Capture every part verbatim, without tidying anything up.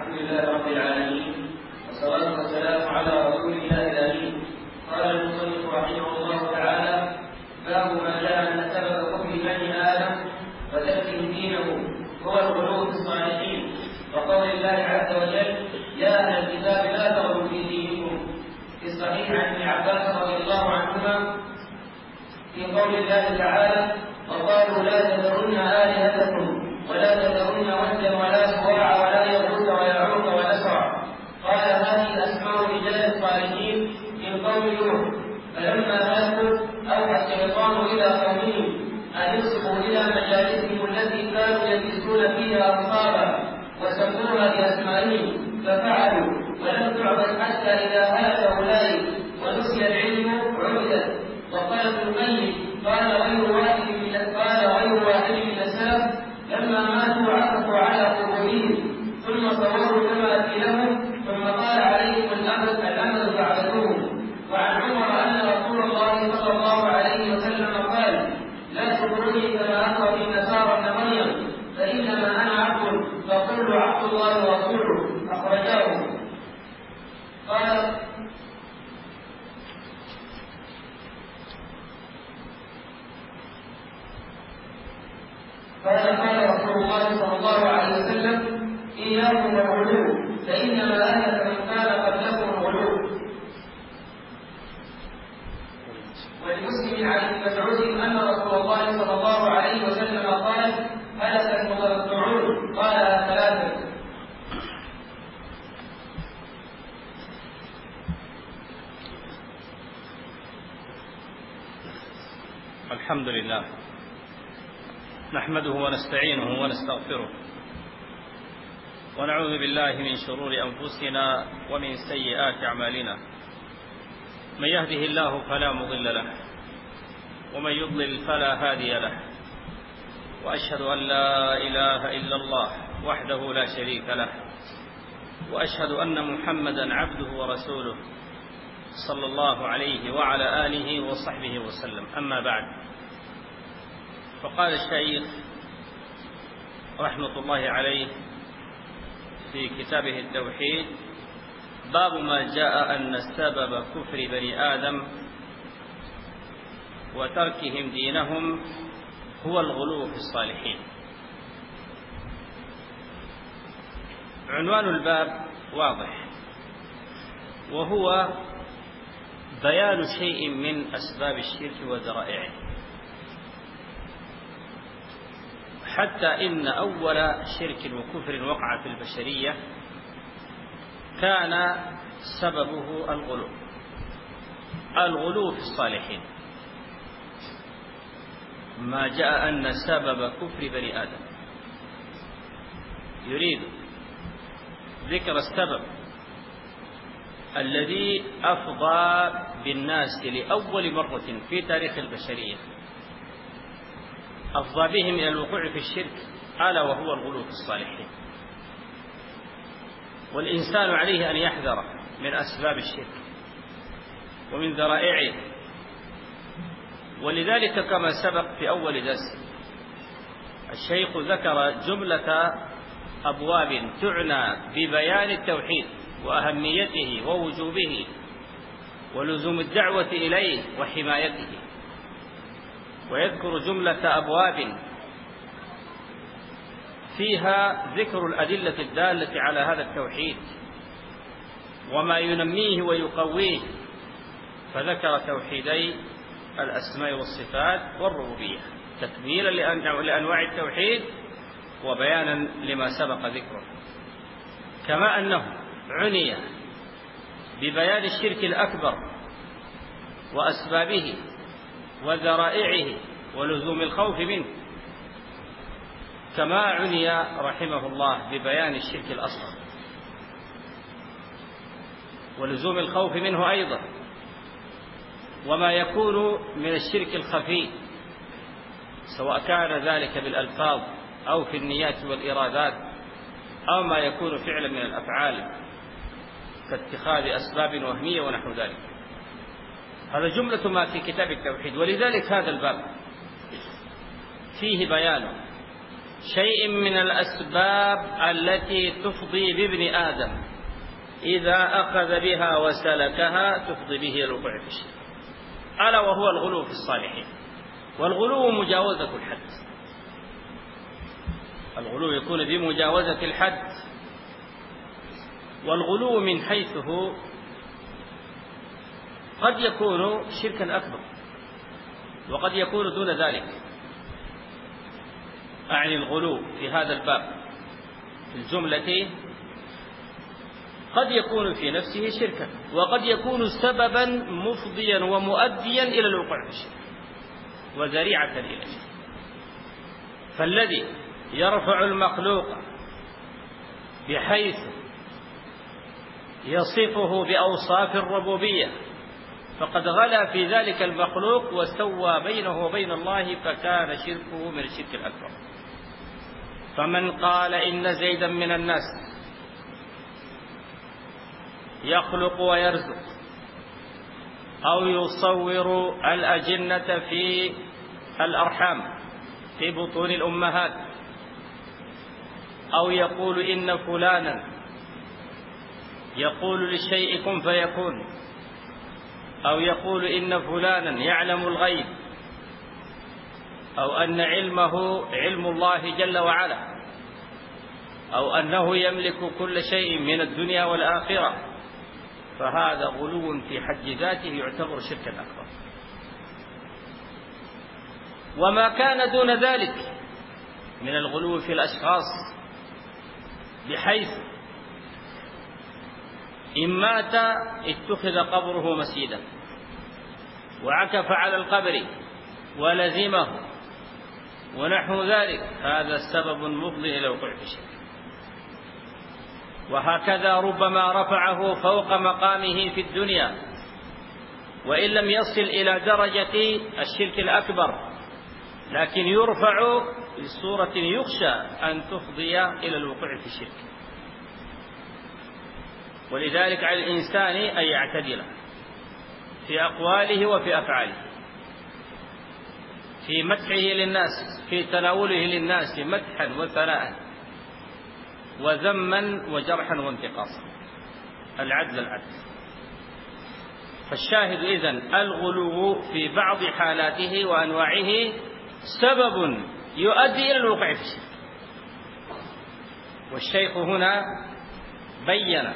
الحمد لله رب العالمين، والصلاة والسلام على رسول الله الأمين. قال المصنف رحمه الله تعالى: باب ما جاء أن سبب كفر بني آدم وتركهم دينه هو الغلو في الصالحين، وقول الله عز وجل: يا أهل الكتاب لا تغلوا في دينكم. في الصحيح عن ابن عباس رضي الله عنهما في قول الله تعالى: وقالوا لا تذرن آلهتكم ولا تذرن ودا ولا سواع ولا يغوث ويعوق ونسرا. قال: هذه أسماء رجال الصالحين من قوم نوح، فلما ماتوا أوحى الشيطان إلى قومهم أن يصبوا إلى مجالسهم التي كانوا يجلسون فيها أصحابا وسموها بأسمائهم، ففعلوا، ولم تعبد حتى إذا هلك أولئك ونسي العلم عبدت. وقال ابن القيم: قال غير واحد من قال غير واحد من السلف لما ماتوا عكفوا على قبورهم ثم صوروا كما في لهم، ثم قال عليهم الامر الامر فعبدوهم. وعن عمر ان رسول الله صلى الله عليه وسلم قال: لا تطروني كما اطرت النصارى ابن مريم، فانما انا عبد فقل عبد الله ورسوله. اخرجاه. قال قال قال رسول الله صلى الله عليه وسلم: إياكم والغلو، فإنما أهلك من كان قبلكم الغلو. ولمسلم عن ابن مسعود أن رسول الله صلى الله عليه وسلم قال: هلك المتنطعون، قالها ثلاثة. الحمد لله، نحمده ونستعينه ونستغفره، ونعوذ بالله من شرور أنفسنا ومن سيئات أعمالنا. من يهده الله فلا مضل له، ومن يضلل فلا هادي له. وأشهد أن لا إله إلا الله وحده لا شريك له، وأشهد أن محمدا عبده ورسوله صلى الله عليه وعلى آله وصحبه وسلم. أما بعد، فقال الشيخ رحمة الله عليه في كتابه التوحيد: باب ما جاء أن سبب كفر بني آدم وتركهم دينهم هو الغلو في الصالحين. عنوان الباب واضح، وهو بيان شيء من أسباب الشرك وذرائعه، حتى إن أول شرك وكفر وقع في البشرية كان سببه الغلو الغلو في الصالحين. ما جاء أن سبب كفر بني آدم، يريد ذكر السبب الذي أفضى بالناس لأول مرة في تاريخ البشرية، أفضى بهم إلى الوقوع في الشرك، ألا وهو الغلو في الصالحين. والإنسان عليه أن يحذر من أسباب الشرك ومن ذرائعه. ولذلك كما سبق في أول درس، الشيخ ذكر جملة أبواب تعنى ببيان التوحيد وأهميته ووجوبه ولزوم الدعوة إليه وحمايته، ويذكر جملة أبواب فيها ذكر الأدلة الدالة على هذا التوحيد وما ينميه ويقويه، فذكر توحيدي الأسماء والصفات والربوبية تكميلا لأنواع التوحيد وبيانا لما سبق ذكره. كما أنه عني ببيان الشرك الأكبر وأسبابه وذرائعه ولزوم الخوف منه، كما عني رحمه الله ببيان الشرك الأصغر ولزوم الخوف منه أيضا، وما يكون من الشرك الخفي، سواء كان ذلك بالألفاظ أو في النيات والإرادات أو ما يكون فعلا من الأفعال كاتخاذ أسباب وهمية ونحو ذلك. هذا جملة ما في كتاب التوحيد. ولذلك هذا الباب فيه بيان شيء من الأسباب التي تفضي بابن آدم إذا أخذ بها وسلكها تفضي به إلى الوقوع في الشرك، ألا وهو الغلو في الصالحين. والغلو مجاوزة الحد، الغلو يكون بمجاوزة الحد. والغلو من حيثه قد يكون شركا أكبر وقد يكون دون ذلك، أعني الغلو في هذا الباب في الجملة قد يكون في نفسه شركا وقد يكون سببا مفضيا ومؤديا إلى الوقوع في الشرك وذريعة إلى الشرك. فالذي يرفع المخلوق بحيث يصفه بأوصاف الربوبية فقد غلا في ذلك المخلوق وسوى بينه وبين الله، فكان شركه من الشرك الأكبر. فمن قال إن زيدا من الناس يخلق ويرزق أو يصور الأجنة في الأرحام في بطون الأمهات، أو يقول إن فلانا يقول للشيء كن فيكون، أو يقول إن فلانا يعلم الغيب، أو أن علمه علم الله جل وعلا، أو أنه يملك كل شيء من الدنيا والآخرة، فهذا غلو في حد ذاته يعتبر شركا أكبر. وما كان دون ذلك من الغلو في الأشخاص بحيث إن مات اتخذ قبره مسجدا وعكف على القبر ولزمه ونحو ذلك، هذا السبب مفضي إلى وقوع في الشرك. وهكذا ربما رفعه فوق مقامه في الدنيا وإن لم يصل إلى درجة الشرك الأكبر، لكن يرفع بصورة يخشى أن تفضي إلى الوقوع في الشرك. ولذلك على الإنسان أن يعتدل في أقواله وفي أفعاله، في مدحه للناس، في تناوله للناس مدحا وثناء وذما وجرحا وانتقاصا، العدل العدل. فالشاهد إذن الغلو في بعض حالاته وأنواعه سبب يؤدي إلى الوقوع في الشرك. والشيخ هنا بين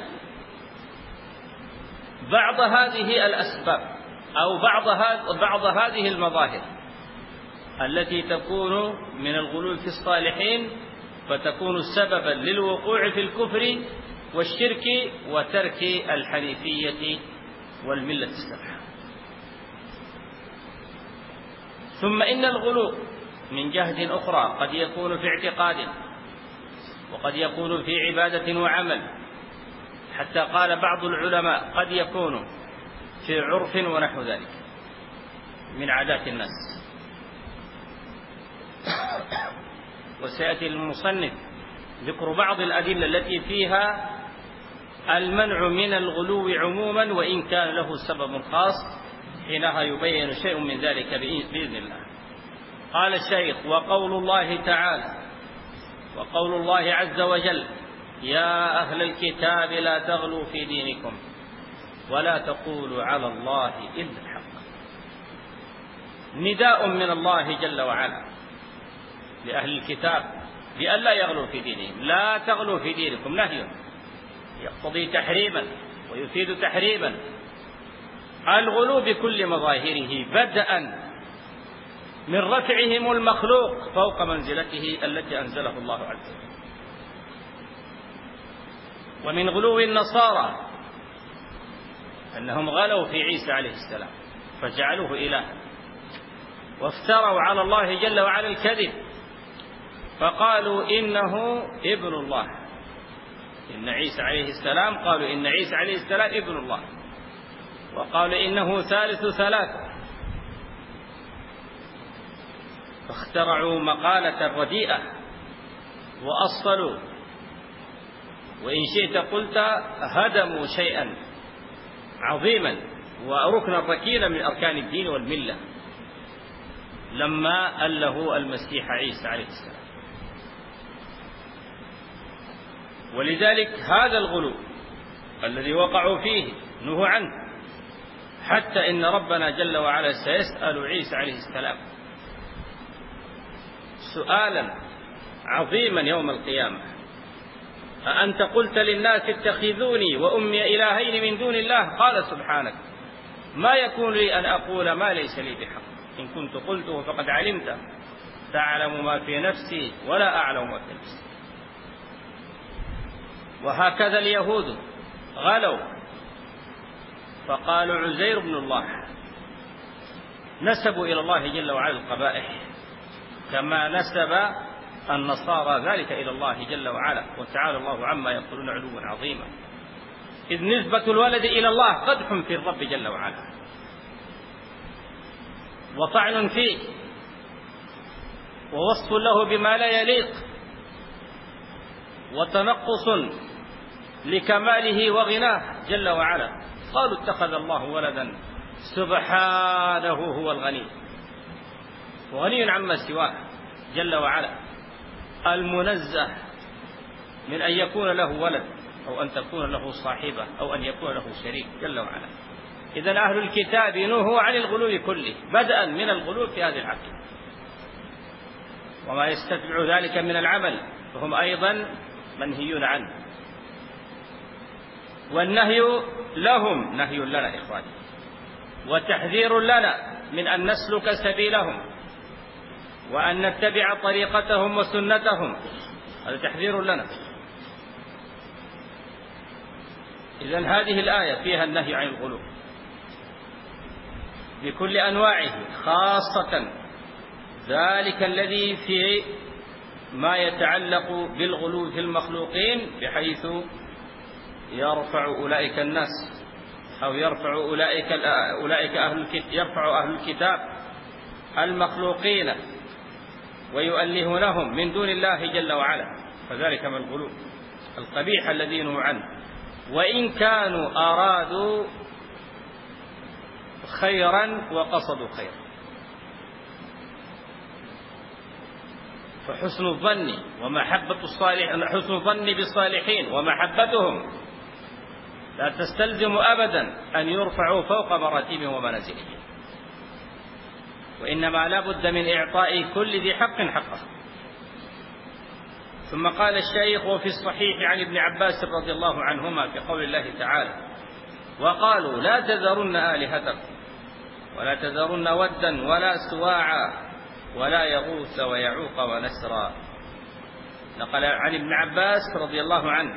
بعض هذه الأسباب أو بعض بعض هذه المظاهر التي تكون من الغلو في الصالحين فتكون سببا للوقوع في الكفر والشرك وترك الحنيفية والملة السمحة. ثم إن الغلو من جهة أخرى قد يكون في اعتقاد وقد يكون في عبادة وعمل، حتى قال بعض العلماء قد يكون في عرف ونحو ذلك من عادات الناس. وسيأتي المصنف ذكر بعض الأدلة التي فيها المنع من الغلو عموما وإن كان له سبب خاص، حينها يبين شيء من ذلك بإذن الله. قال الشيخ: وقول الله تعالى وقول الله عز وجل: يا أهل الكتاب لا تغلوا في دينكم ولا تقولوا على الله إلا الحق. نداء من الله جل وعلا لأهل الكتاب بأن لا يغلوا في دينهم. لا تغلوا في دينكم نهي يقتضي تحريما ويفيد تحريما. الغلو بكل مظاهره، بدءا من رفعهم المخلوق فوق منزلته التي أنزله الله عز وجل، ومن غلو النصارى أنهم غلوا في عيسى عليه السلام فجعلوه إلها، وافتروا على الله جل وعلا الكذب فقالوا إنه ابن الله. إن عيسى عليه السلام قالوا إن عيسى عليه السلام ابن الله، وقالوا إنه ثالث ثلاثة، فاخترعوا مقالة رديئة وأصلوا، وإن شئت قلت هدموا شيئا عظيما وركنا ركينا من أركان الدين والملة لما أله المسيح عيسى عليه السلام. ولذلك هذا الغلو الذي وقعوا فيه نهوا عنه، حتى إن ربنا جل وعلا سيسأل عيسى عليه السلام سؤالا عظيما يوم القيامة: أأنت قلت للناس اتخذوني وأمي إلهين من دون الله؟ قال سبحانك ما يكون لي أن أقول ما ليس لي بحق، إن كنت قلته فقد علمت، تعلم ما في نفسي ولا أعلم ما في نفسي. وهكذا اليهود غلوا فقالوا عزير بن الله، نسبوا إلى الله جل وعلا القبائح كما نسب النصارى ذلك إلى الله جل وعلا، وتعالى الله عما يقولون علوا عظيما. إذ نسبة الولد إلى الله قدح في الرب جل وعلا وطعن فيه ووصف له بما لا يليق وتنقص لكماله وغناه جل وعلا. قالوا اتخذ الله ولدا سبحانه هو الغني وغني عما سواه جل وعلا، المنزه من أن يكون له ولد أو أن تكون له صاحبة أو أن يكون له شريك جل وعلا. إذن أهل الكتاب نهوا عن الغلو كله، بدءا من الغلو في هذه العقيدة وما يستتبع ذلك من العمل فهم أيضا منهيون عنه. والنهي لهم نهي لنا إخواني، وتحذير لنا من أن نسلك سبيلهم وأن نتبع طريقتهم وسنتهم، هذا تحذير لنا. إذن هذه الآية فيها النهي عن الغلو بكل أنواعه، خاصة ذلك الذي في ما يتعلق بالغلو في المخلوقين، بحيث يرفع أولئك الناس أو يرفع أولئك أولئك أهل الكتاب يرفع أهل الكتاب المخلوقين ويؤلهونهم من دون الله جل وعلا، فذلك من الغلو القبيح الذي نهوا عنه، وإن كانوا أرادوا خيرا وقصدوا خيرا. فحسن الظن ومحبة الصالحين، حسن الظن بالصالحين ومحبتهم لا تستلزم أبدا أن يرفعوا فوق مراتبهم ومنازلهم، وإنما لا بد من إعطاء كل ذي حق حقه. ثم قال الشيخ: وفي الصحيح عن ابن عباس رضي الله عنهما في قول الله تعالى: وقالوا لا تذرن آلهتكم ولا تذرن ودا ولا سواعا ولا يغوث ويعوق ونسرا. نقل عن ابن عباس رضي الله عنه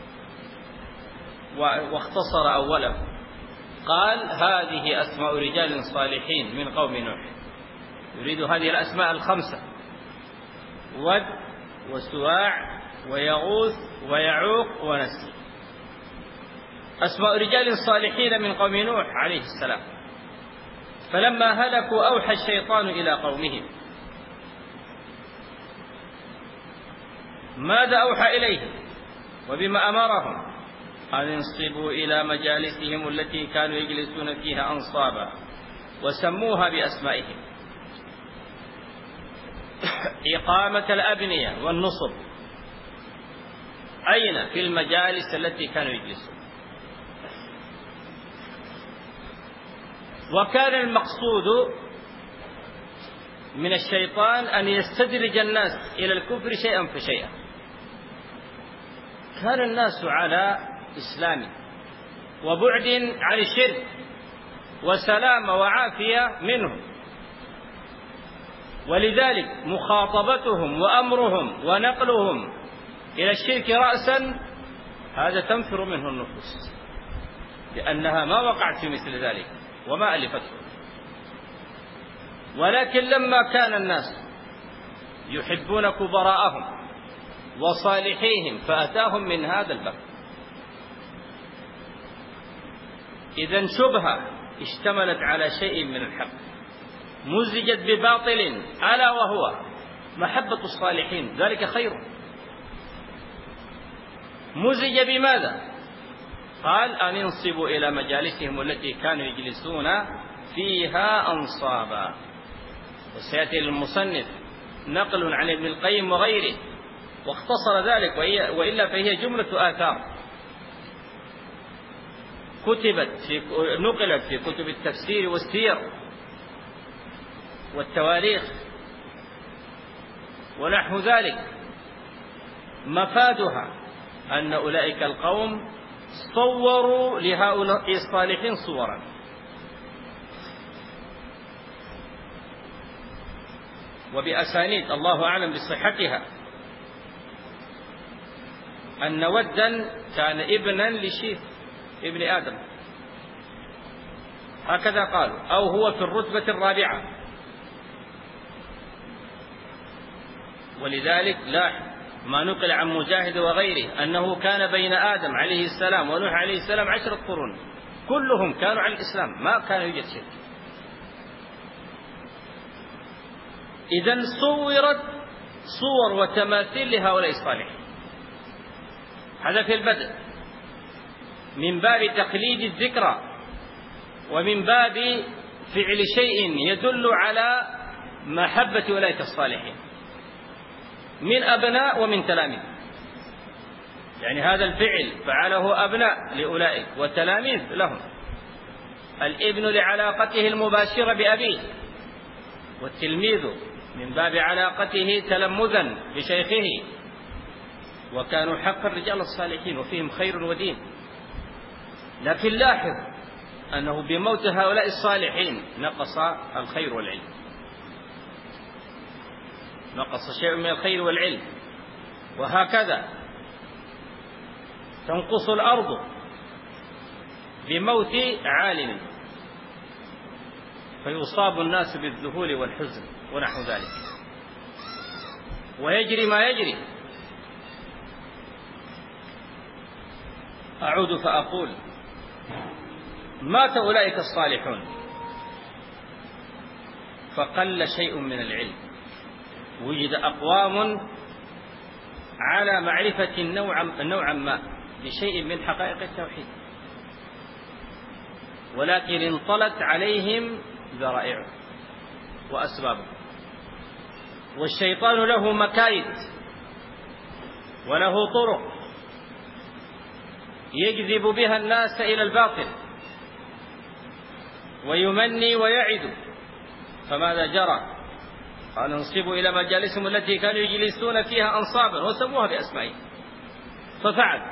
واختصر أوله، قال: هذه أسماء رجال صالحين من قوم نوح، يريد هذه الأسماء الخمسة: ود وسواع ويغوث ويعوق ونسر، أسماء رجال صالحين من قوم نوح عليه السلام. فلما هلكوا أوحى الشيطان إلى قومهم. ماذا أوحى إليهم وبما أمرهم؟ أن ينصبوا إلى مجالسهم التي كانوا يجلسون فيها أنصابا، وسموها بأسمائهم: إقامة الأبنية والنصب. أين؟ في المجالس التي كانوا يجلسون. وكان المقصود من الشيطان أن يستدرج الناس إلى الكفر شيئا فشيئا. كان الناس على إسلام وبعد عن الشرك وسلامة وعافية منه، ولذلك مخاطبتهم وأمرهم ونقلهم إلى الشرك رأسا هذا تنفر منه النفوس، لأنها ما وقعت في مثل ذلك وما ألفته. ولكن لما كان الناس يحبون كبراءهم وصالحيهم فأتاهم من هذا الباب. إذن شبهة اشتملت على شيء من الحق مزجت بباطل، ألا وهو محبة الصالحين، ذلك خير. مزج بماذا؟ قال: أن ينصبوا إلى مجالسهم التي كانوا يجلسون فيها أنصابا. وسيأتي للمصنف نقل عن ابن القيم وغيره واختصر ذلك، وإلا فهي جملة آثار كتبت في نقلت في كتب التفسير والسير والتواريخ ونحو ذلك، مفادها أن أولئك القوم صوروا لهؤلاء الصالحين صورا، وبأسانيد الله أعلم بصحتها، أن ودا كان ابنا لشيث ابن آدم، هكذا قالوا، أو هو في الرتبة الرابعة. ولذلك لاحظ ما نقل عن مجاهد وغيره أنه كان بين آدم عليه السلام ونوح عليه السلام عشرة قرون، كلهم كانوا على الإسلام، ما كان يوجد شرك. إذن صورت صور وتماثيل لهؤلاء الصالحين، هذا في البدء من باب تقليد الذكرى، ومن باب فعل شيء يدل على محبة أولئك الصالحين من أبناء ومن تلاميذ. يعني هذا الفعل فعله أبناء لأولئك وتلاميذ لهم، الابن لعلاقته المباشرة بأبيه، والتلميذ من باب علاقته تلمذا بشيخه، وكانوا حقا رجال الصالحين وفيهم خير ودين. لكن لاحظ أنه بموت هؤلاء الصالحين نقص الخير والعلم، نقص شيء من الخير والعلم، وهكذا تنقص الأرض بموت عالم، فيصاب الناس بالذهول والحزن ونحو ذلك، ويجري ما يجري. أعود فأقول مات أولئك الصالحون فقل شيء من العلم، وجد أقوام على معرفة نوعا نوعا ما بشيء من حقائق التوحيد، ولكن انطلت عليهم ذرائع وأسباب، والشيطان له مكايد وله طرق يجذب بها الناس إلى الباطل ويمني ويعد. فماذا جرى؟ قال انصبوا إلى مجالسهم التي كانوا يجلسون فيها أنصابا وسموها بأسمائهم، ففعل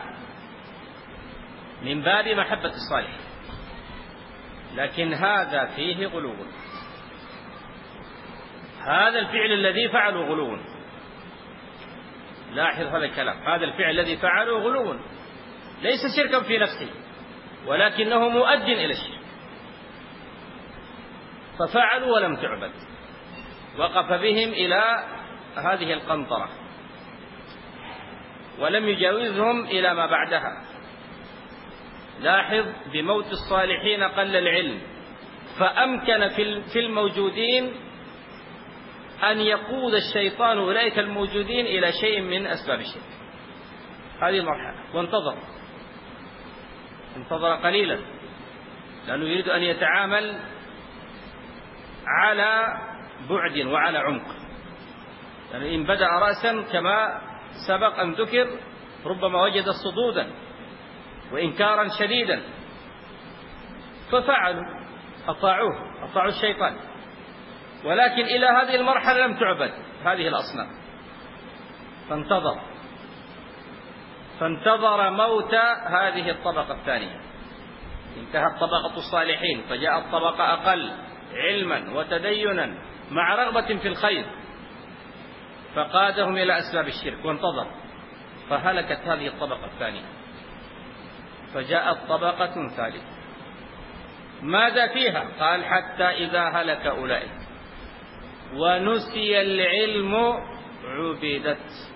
من باب محبة الصالح، لكن هذا فيه غلو. هذا الفعل الذي فعلوا غلو، لاحظ هذا الكلام، هذا الفعل الذي فعلوا غلو ليس شركا في نفسه، ولكنه مؤد إلى الشرك، ففعلوا ولم تعبد، وقف بهم إلى هذه القنطرة ولم يجاوزهم إلى ما بعدها. لاحظ بموت الصالحين قل العلم، فأمكن في الموجودين أن يقود الشيطان أولئك الموجودين إلى شيء من أسباب الشرك. هذه المرحلة، وانتظر انتظر قليلا، لأنه يريد أن يتعامل على بعد وعلى عمق، يعني إن بدأ رأسا كما سبق أن ذكر ربما وجد صدودا وإنكارا شديدا، ففعلوا أطاعوه أطاعوا الشيطان، ولكن إلى هذه المرحلة لم تعبد هذه الأصنام، فانتظر فانتظر موت هذه الطبقة الثانية. انتهت طبقة الصالحين، فجاءت طبقة أقل علما وتدينا مع رغبة في الخير، فقادهم إلى أسباب الشرك، وانتظر، فهلكت هذه الطبقة الثانية، فجاءت طبقة ثالثة. ماذا فيها؟ قال حتى إذا هلك أولئك ونسي العلم عبدت.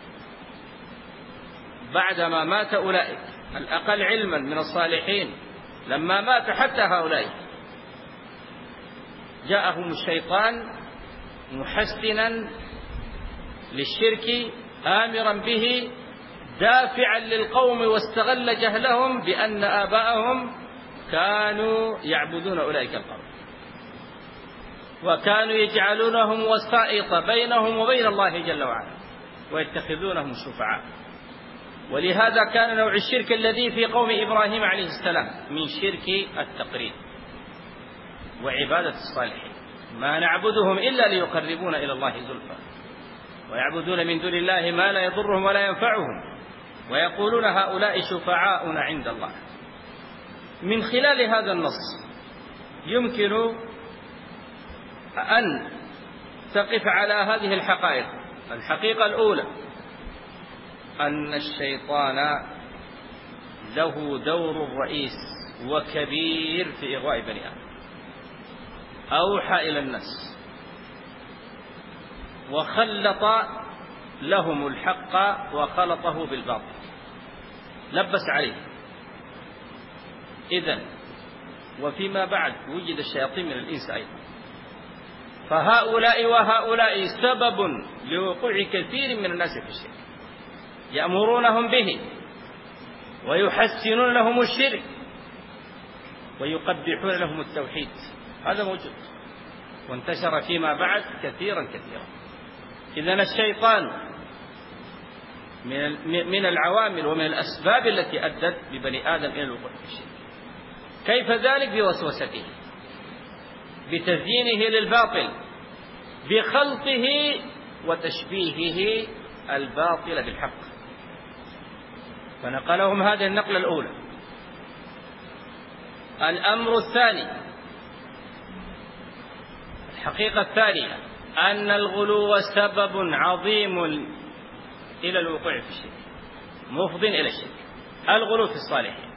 بعدما مات أولئك الأقل علما من الصالحين، لما مات حتى هؤلاء جاءهم الشيطان محسنا للشرك آمرا به دافعا للقوم، واستغل جهلهم بأن آباءهم كانوا يعبدون أولئك القوم، وكانوا يجعلونهم وسائط بينهم وبين الله جل وعلا، ويتخذونهم شفعاء. ولهذا كان نوع الشرك الذي في قوم إبراهيم عليه السلام من شرك التقريب وعبادة الصالحين، ما نعبدهم إلا ليقربونا إلى الله زلفى، ويعبدون من دون الله ما لا يضرهم ولا ينفعهم، ويقولون هؤلاء شفعاؤنا عند الله. من خلال هذا النص يمكن أن تقف على هذه الحقائق. الحقيقة الأولى أن الشيطان له دور رئيس وكبير في إغواء بني آدم. أوحى إلى الناس وخلط لهم الحق وخلطه بالباطل، لبس عليه. إذن وفيما بعد وجد الشياطين من الإنس أيضا، فهؤلاء وهؤلاء سبب لوقوع كثير من الناس في الشرك، يأمرونهم به ويحسنون لهم الشرك ويقبحون لهم التوحيد. هذا موجود وانتشر فيما بعد كثيرا كثيرا. إذن الشيطان من العوامل ومن الأسباب التي أدت ببني آدم إلى الوقوع في الشرك. كيف ذلك؟ بوسوسته، بتزيينه للباطل، بخلطه وتشبيهه الباطل بالحق. فنقلهم هذه النقلة الأولى. الأمر الثاني، الحقيقة الثانية، أن الغلو سبب عظيم إلى الوقوع في الشرك، مفض إلى الشرك. الغلو في الصالحين،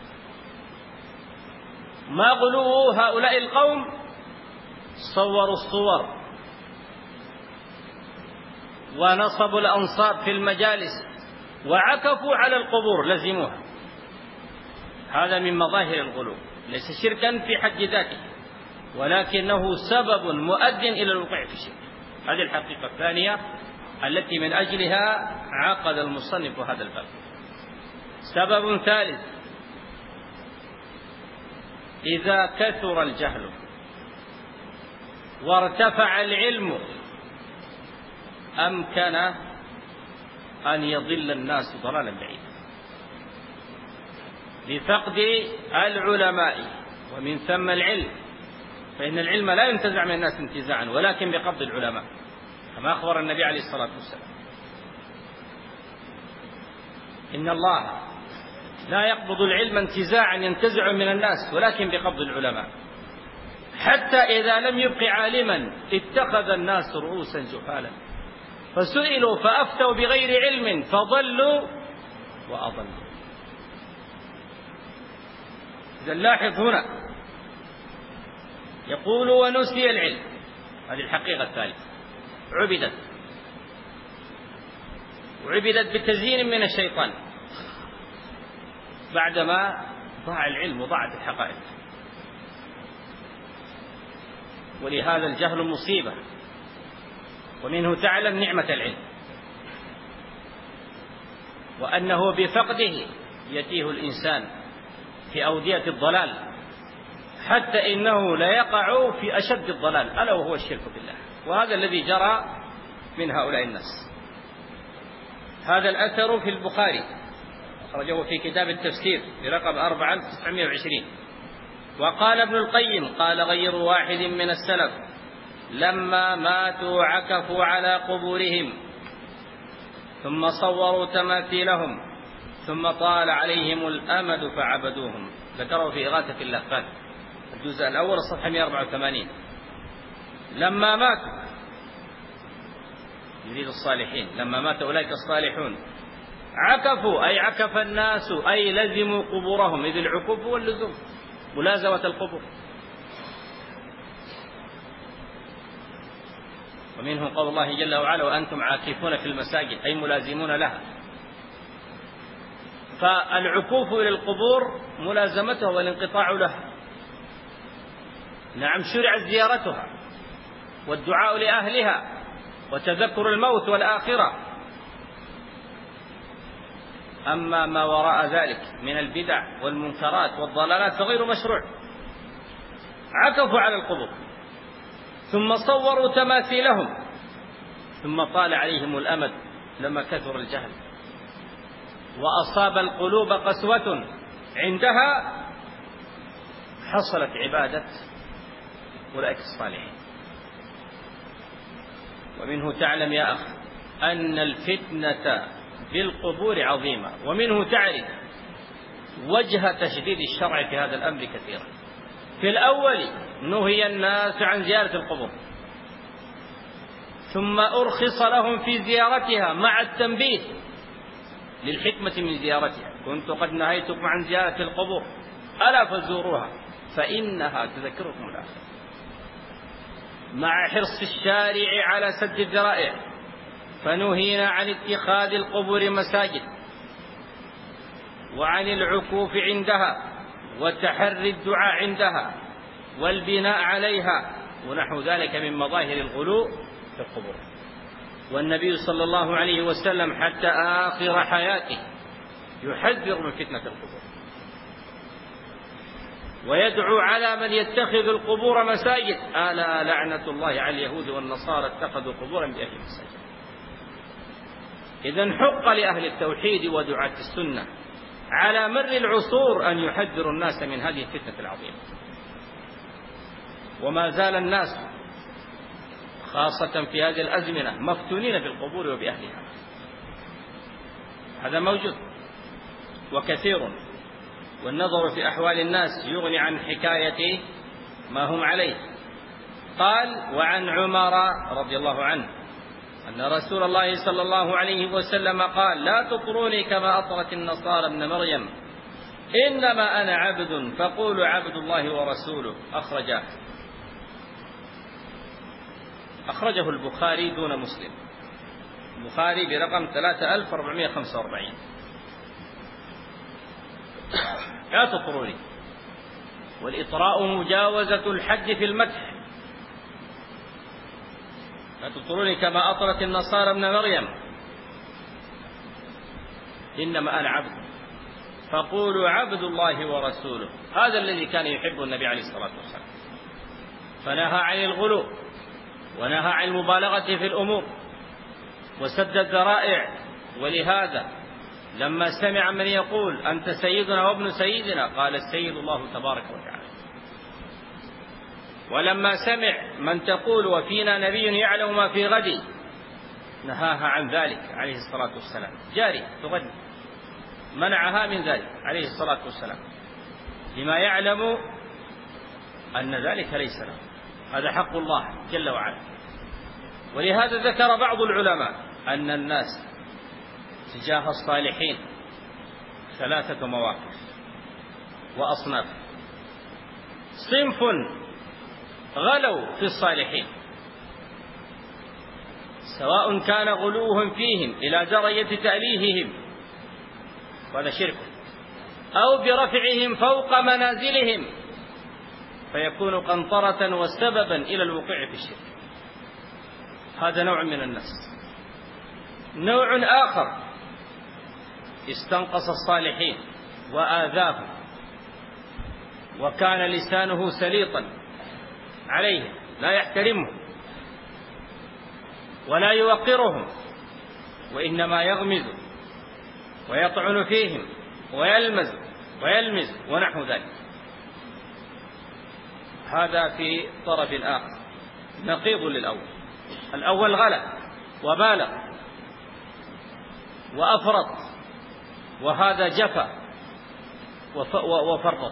ما غلو هؤلاء القوم؟ صوروا الصور ونصبوا الأنصاب في المجالس وعكفوا على القبور، لزموها. هذا من مظاهر الغلو، ليس شركا في حد ذاته، ولكنه سبب مؤد إلى الوقوع في الشرك. هذه الحقيقة الثانية التي من أجلها عقد المصنف هذا الباب. سبب ثالث، إذا كثر الجهل وارتفع العلم أمكن أن يضل الناس ضلالا بعيدا، لفقد العلماء ومن ثم العلم، فإن العلم لا ينتزع من الناس انتزاعا ولكن بقبض العلماء، كما أخبر النبي عليه الصلاة والسلام: إن الله لا يقبض العلم انتزاعا ينتزع من الناس ولكن بقبض العلماء، حتى إذا لم يبق عالما اتخذ الناس رؤوسا جهالا فسئلوا فأفتوا بغير علم فضلوا وأضلوا. إذا لاحظ هنا يقول: ونسي العلم. هذه الحقيقة الثالثة، عبدت وعبدت بتزيين من الشيطان بعدما ضاع العلم وضاعت الحقائق. ولهذا الجهل مصيبة، ومنه تعلم نعمة العلم، وأنه بفقده يتيه الإنسان في أودية الضلال، حتى إنه لا يقع في أشد الضلال ألا وهو الشرك بالله. وهذا الذي جرى من هؤلاء الناس. هذا الأثر في البخاري، أخرجه في كتاب التفسير برقم أربعة آلاف وتسعمائة وعشرين. وقال ابن القيم: قال غير واحد من السلف لما ماتوا عكفوا على قبورهم ثم صوروا تماثيلهم ثم طال عليهم الأمد فعبدوهم. ذكره في إغاثة اللهفان الجزء الأول الصفحة مئة وأربعة وثمانين. لما ماتوا، يريد الصالحين، لما مات أولئك الصالحون عكفوا، أي عكف الناس، أي لزموا قبورهم، إذ العكوف واللزوم ملازمة القبور. ومنه قول الله جل وعلا: وأنتم عاكفون في المساجد، أي ملازمون لها. فالعكوف إلى القبور ملازمتها والانقطاع لها. نعم، شرعت زيارتها والدعاء لأهلها وتذكر الموت والآخرة. أما ما وراء ذلك من البدع والمنكرات والضلالات فغير مشروع. عكفوا على القبور ثم صوروا تماثيلهم ثم طال عليهم الأمد لما كثر الجهل وأصاب القلوب قسوة عندها حصلت عبادة أولئك الصالحين. ومنه تعلم يا أخ أن الفتنة بالقبور عظيمة، ومنه تعرف وجه تشديد الشرع في هذا الأمر كثيرا. في الأول نهي الناس عن زيارة القبور، ثم أرخص لهم في زيارتها مع التنبيه للحكمة من زيارتها. كنت قد نهيتكم عن زيارة القبور ألا فزوروها فإنها تذكركم الآخرة، مع حرص الشارع على سد الذرائع فنهينا عن اتخاذ القبور مساجد وعن العكوف عندها وتحري الدعاء عندها والبناء عليها ونحو ذلك من مظاهر الغلو في القبور. والنبي صلى الله عليه وسلم حتى آخر حياته يحذر من فتنة القبور ويدعو على من يتخذ القبور مساجد: ألا لعنة الله على اليهود والنصارى اتخذوا قبورا بأهل المساجد. إذن حق لأهل التوحيد ودعاة السنة على مر العصور أن يحذروا الناس من هذه الفتنة العظيمة. وما زال الناس خاصة في هذه الأزمنة مفتونين بالقبور وبأهلها، هذا موجود وكثير، والنظر في أحوال الناس يغني عن حكاية ما هم عليه. قال: وعن عمر رضي الله عنه أن رسول الله صلى الله عليه وسلم قال: لا تطروني كما أطرت النصارى ابن مريم، إنما أنا عبد فقولوا عبد الله ورسوله. أخرجه أخرجه البخاري دون مسلم، البخاري برقم ثلاثة آلاف وأربعمائة وخمسة وأربعين. لا تطروني، والإطراء مجاوزة الحد في المدح. لا تطروني كما أطرت النصارى ابن مريم، إنما أنا عبد فقولوا عبد الله ورسوله. هذا الذي كان يحب النبي عليه الصلاة والسلام، فنهى عن الغلو ونهى عن المبالغة في الأمور وسد الذرائع. ولهذا لما سمع من يقول أنت سيدنا وابن سيدنا قال: السيد الله تبارك وتعالى. ولما سمع من تقول وفينا نبي يعلم ما في غد نهاها عن ذلك عليه الصلاة والسلام، جاري تغني، منعها من ذلك عليه الصلاة والسلام، لما يعلم أن ذلك ليس له، هذا حق الله جل وعلا. ولهذا ذكر بعض العلماء أن الناس تجاه الصالحين ثلاثة مواقف وأصناف: صنف غلوا في الصالحين سواء كان غلوهم فيهم إلى درجة تأليههم وهذا شرك، أو برفعهم فوق منازلهم فيكون قنطرة وسببا إلى الوقوع في الشرك، هذا نوع من الناس. نوع آخر استنقص الصالحين وآذاهم وكان لسانه سليطا عليهم، لا يحترمهم ولا يوقرهم، وإنما يغمز ويطعن فيهم ويلمز ويلمز ونحو ذلك. هذا في طرف آخر نقيض للأول. الأول غلى وبالغ وأفرط، وهذا جفا وفرط،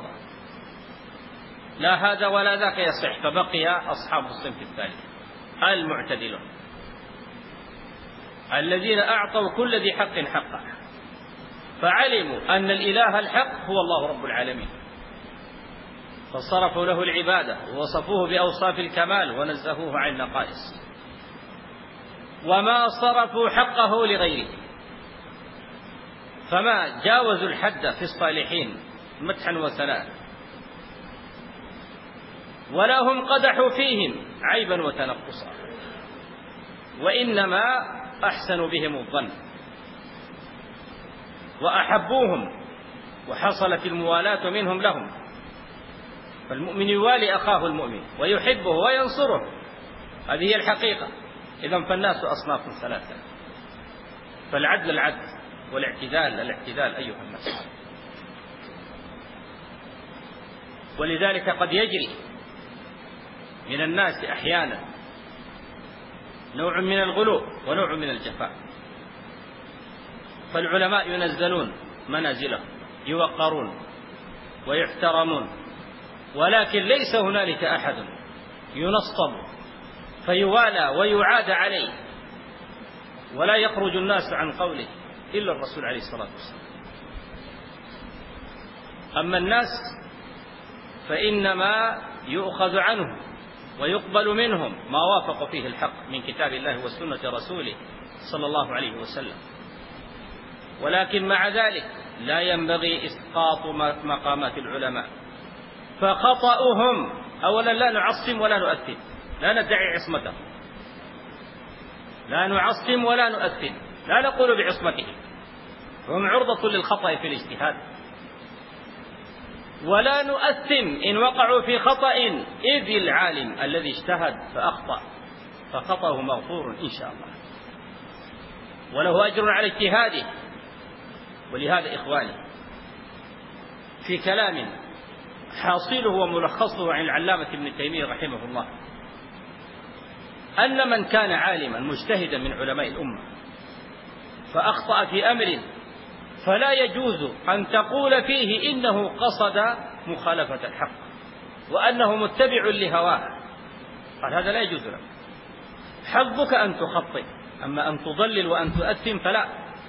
لا هذا ولا ذاك يصح. فبقي أصحاب الصنف الثالث المعتدلون الذين أعطوا كل ذي حق حقه، فعلموا أن الإله الحق هو الله رب العالمين، فصرفوا له العبادة ووصفوه بأوصاف الكمال ونزهوه عن النقائص، وما صرفوا حقه لغيره، فما جاوزوا الحد في الصالحين مدحا وثناء، ولا هم قدحوا فيهم عيبا وتنقصا، وإنما أحسنوا بهم الظن وأحبوهم وحصلت الموالاة منهم لهم. فالمؤمن يوالي أخاه المؤمن ويحبه وينصره، هذه هي الحقيقة. إذن فالناس أصناف ثلاثة: فالعدل العدل والاعتدال الاعتدال أيها الناس. ولذلك قد يجري من الناس أحيانا نوع من الغلو ونوع من الجفاء، فالعلماء ينزلون منازلهم يوقرون ويحترمون، ولكن ليس هنالك أحد ينصب فيوالى ويعاد عليه، ولا يخرج الناس عن قوله إلا الرسول عليه الصلاة والسلام. أما الناس فإنما يؤخذ عنهم ويقبل منهم ما وافق فيه الحق من كتاب الله وسنة رسوله صلى الله عليه وسلم، ولكن مع ذلك لا ينبغي إسقاط مقامات العلماء، فخطأهم أولا لا نعصم ولا نؤثم، لا ندعي عصمته، لا نعصم ولا نؤثم، لا نقول بعصمته، هم عرضة للخطأ في الاجتهاد، ولا نؤثم إن وقعوا في خطأ، إذ العالم الذي اجتهد فأخطأ فخطأه مغفور إن شاء الله وله أجر على اجتهاده. ولهذا إخواني في كلام حاصله وملخصه عن العلامة ابن تيمية رحمه الله أن من كان عالما مجتهدا من علماء الأمة فأخطأ في أمر فلا يجوز أن تقول فيه إنه قصد مخالفة الحق وأنه متبع لهواه، قال هذا لا يجوز لك، حظك أن تخطئ، أما أن تضلل وأن تؤثم فلا،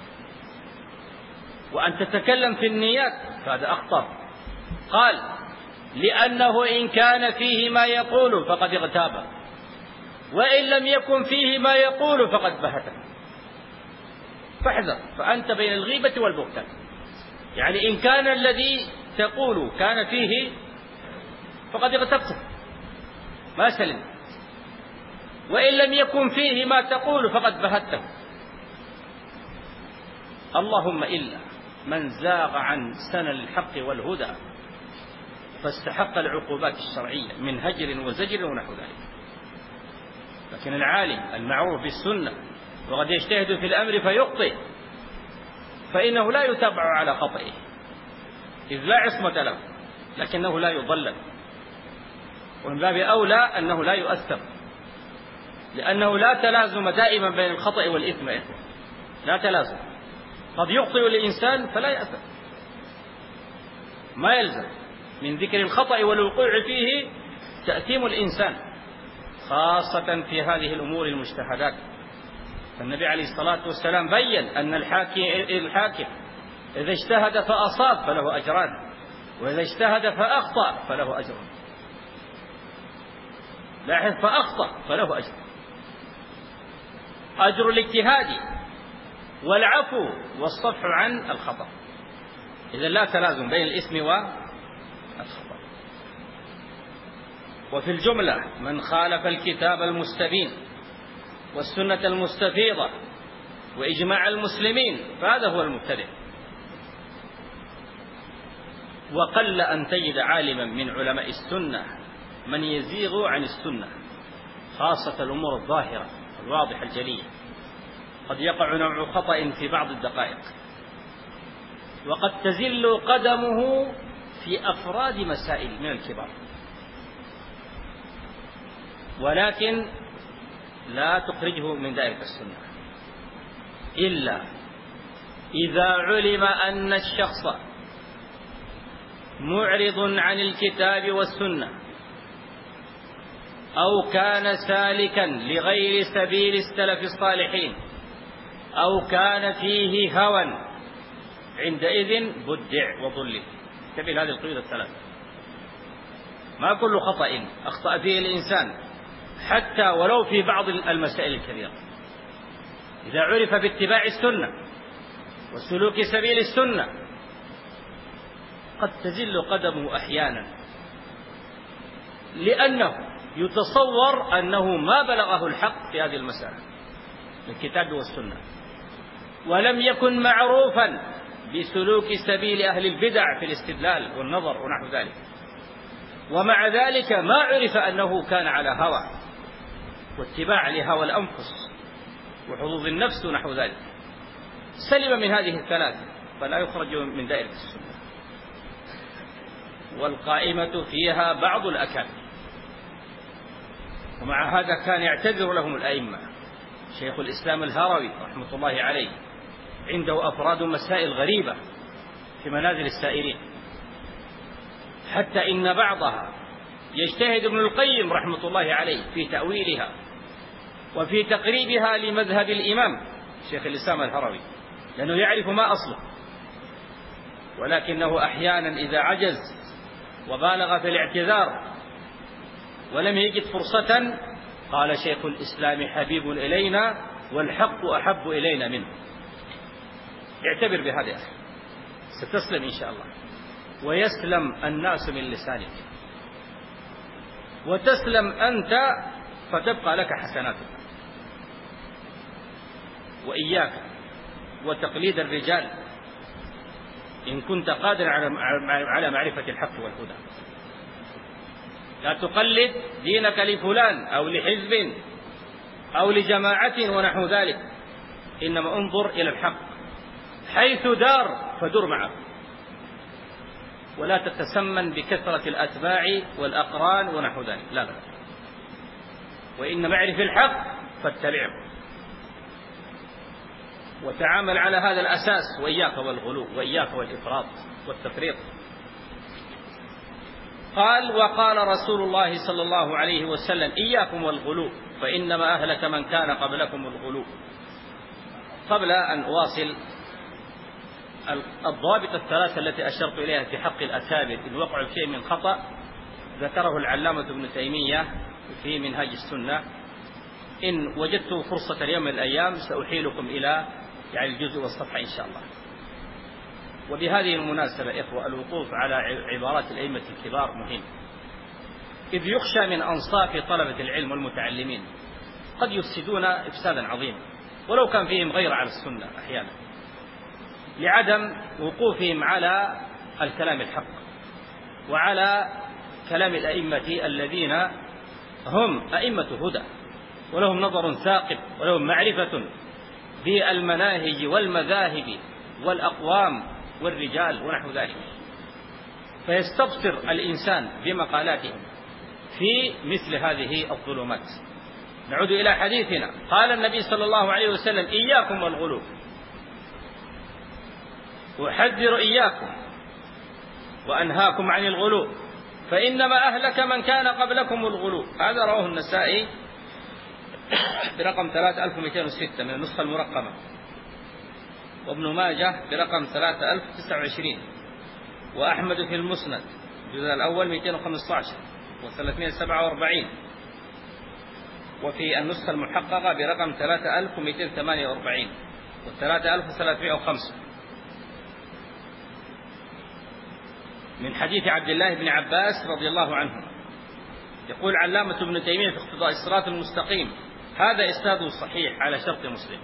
وأن تتكلم في النيات فهذا أخطر. قال لأنه إن كان فيه ما يقول فقد اغتاب، وإن لم يكن فيه ما يقول فقد بهته، فاحذر، فأنت بين الغيبة والبهتان. يعني إن كان الذي تقول كان فيه فقد اغتبته ما سلم، وإن لم يكن فيه ما تقول فقد بهته. اللهم إلا من زاغ عن سنن الحق والهدى فاستحق العقوبات الشرعية من هجر وزجر ونحو ذلك. لكن العالم المعروف بالسنة وقد يجتهد في الأمر فيخطئ فإنه لا يتابع على خطئه، إذ لا عصمة له، لكنه لا يضلل، ومن باب أولى أنه لا يؤثر، لأنه لا تلازم دائما بين الخطأ والإثم، لا تلازم، قد يخطئ الإنسان فلا يأثر، ما يلزم من ذكر الخطأ والوقوع فيه تأثيم الإنسان، خاصة في هذه الأمور المجتهدات. فالنبي عليه الصلاة والسلام بين أن الحاكم إذا اجتهد فأصاب فله أجران، وإذا اجتهد فأخطأ فله أجر. لاحظ، فأخطأ فله أجر، أجر الاجتهاد والعفو والصفح عن الخطأ. إذا لا تلازم بين الإثم والخطأ. وفي الجملة من خالف الكتاب المستبين والسنة المستفيضة وإجماع المسلمين فهذا هو المبتدع. وقل أن تجد عالما من علماء السنة من يزيغ عن السنة، خاصة الأمور الظاهرة الواضحة الجلية، قد يقع نوع خطأ في بعض الدقائق، وقد تزل قدمه في أفراد مسائل من الكبار، ولكن لا تخرجه من دائرة السنة إلا إذا علم أن الشخص معرض عن الكتاب والسنة، أو كان سالكا لغير سبيل السلف الصالحين، أو كان فيه هوى، عندئذ بدع وضلل. تبين هذه القيود الثلاث، ما كل خطأ أخطأ فيه الإنسان حتى ولو في بعض المسائل الكبيرة، إذا عرف باتباع السنة وسلوك سبيل السنة قد تزل قدمه أحيانا، لأنه يتصور أنه ما بلغه الحق في هذه المسألة الكتاب والسنة، ولم يكن معروفا بسلوك سبيل أهل البدع في الاستدلال والنظر ونحو ذلك، ومع ذلك ما عرف أنه كان على هوى واتباع لهوى الأنفس وحظوظ النفس ونحو ذلك، سلم من هذه الثلاث فلا يخرج من دائرة السنة. والقائمة فيها بعض الأكابر، ومع هذا كان يعتذر لهم الأئمة. شيخ الإسلام الهروي رحمة الله عليه عنده أفراد مسائل غريبة في منازل السائرين، حتى إن بعضها يجتهد ابن القيم رحمة الله عليه في تأويلها وفي تقريبها لمذهب الإمام شيخ الإسلام الهروي، لأنه يعرف ما أصله. ولكنه أحيانا إذا عجز وبالغ في الاعتذار ولم يجد فرصة قال شيخ الإسلام حبيب إلينا والحق أحب إلينا منه. اعتبر بهذا، ستسلم إن شاء الله، ويسلم الناس من لسانك، وتسلم أنت فتبقى لك حسناتك. وإياك وتقليد الرجال إن كنت قادر على معرفة الحق والهدى. لا تقلد دينك لفلان أو لحزب أو لجماعة ونحو ذلك، إنما انظر إلى الحق حيث دار فدر معه، ولا تتسمن بكثرة الأتباع والأقران ونحو ذلك، لا لا، وإن معرف الحق فاتبعه وتعامل على هذا الأساس، وإياك والغلو وإياك والإفراط والتفريط. قال: وقال رسول الله صلى الله عليه وسلم: إياكم والغلو فإنما أهلك من كان قبلكم الغلو. قبل أن أواصل الضوابط الثلاثة التي أشرت إليها في حق الأكابر إن وقعوا شيء من خطأ ذكره العلامة ابن تيمية في منهاج السنة. إن وجدت فرصة اليوم من الأيام سأحيلكم إلى يعني الجزء والصفحة إن شاء الله. وبهذه المناسبة إخوة، الوقوف على عبارات الأئمة الكبار مهم، إذ يخشى من أنصاف طلبة العلم والمتعلمين قد يفسدون إفسادا عظيما ولو كان فيهم غير على السنة أحيانا، لعدم وقوفهم على الكلام الحق وعلى كلام الأئمة الذين هم أئمة هدى ولهم نظر ثاقب ولهم معرفة بالمناهج والمذاهب والأقوام والرجال ونحو ذلك، فيستبصر الإنسان بمقالاتهم في مثل هذه الظلمات. نعود إلى حديثنا. قال النبي صلى الله عليه وسلم: إياكم والغلو، أحذر إياكم وأنهاكم عن الغلو فإنما أهلك من كان قبلكم الغلو. هذا رواه النسائي برقم ثلاثة آلاف ومئتين وستة من النسخة المرقمة، وابن ماجه برقم ثلاثة آلاف وتسعة وعشرين، وأحمد في المسند الجزء الأول مئتين وخمسة عشر وثلاثمائة وسبعة وأربعين، وفي النسخة المحققة برقم ثلاثة آلاف ومئتين وثمانية وأربعين وثلاثة آلاف وثلاثمائة وخمسة من حديث عبد الله بن عباس رضي الله عنه. يقول علامة ابن تيمية في اقتضاء الصراط المستقيم: هذا إسناد صحيح على شرط مسلم،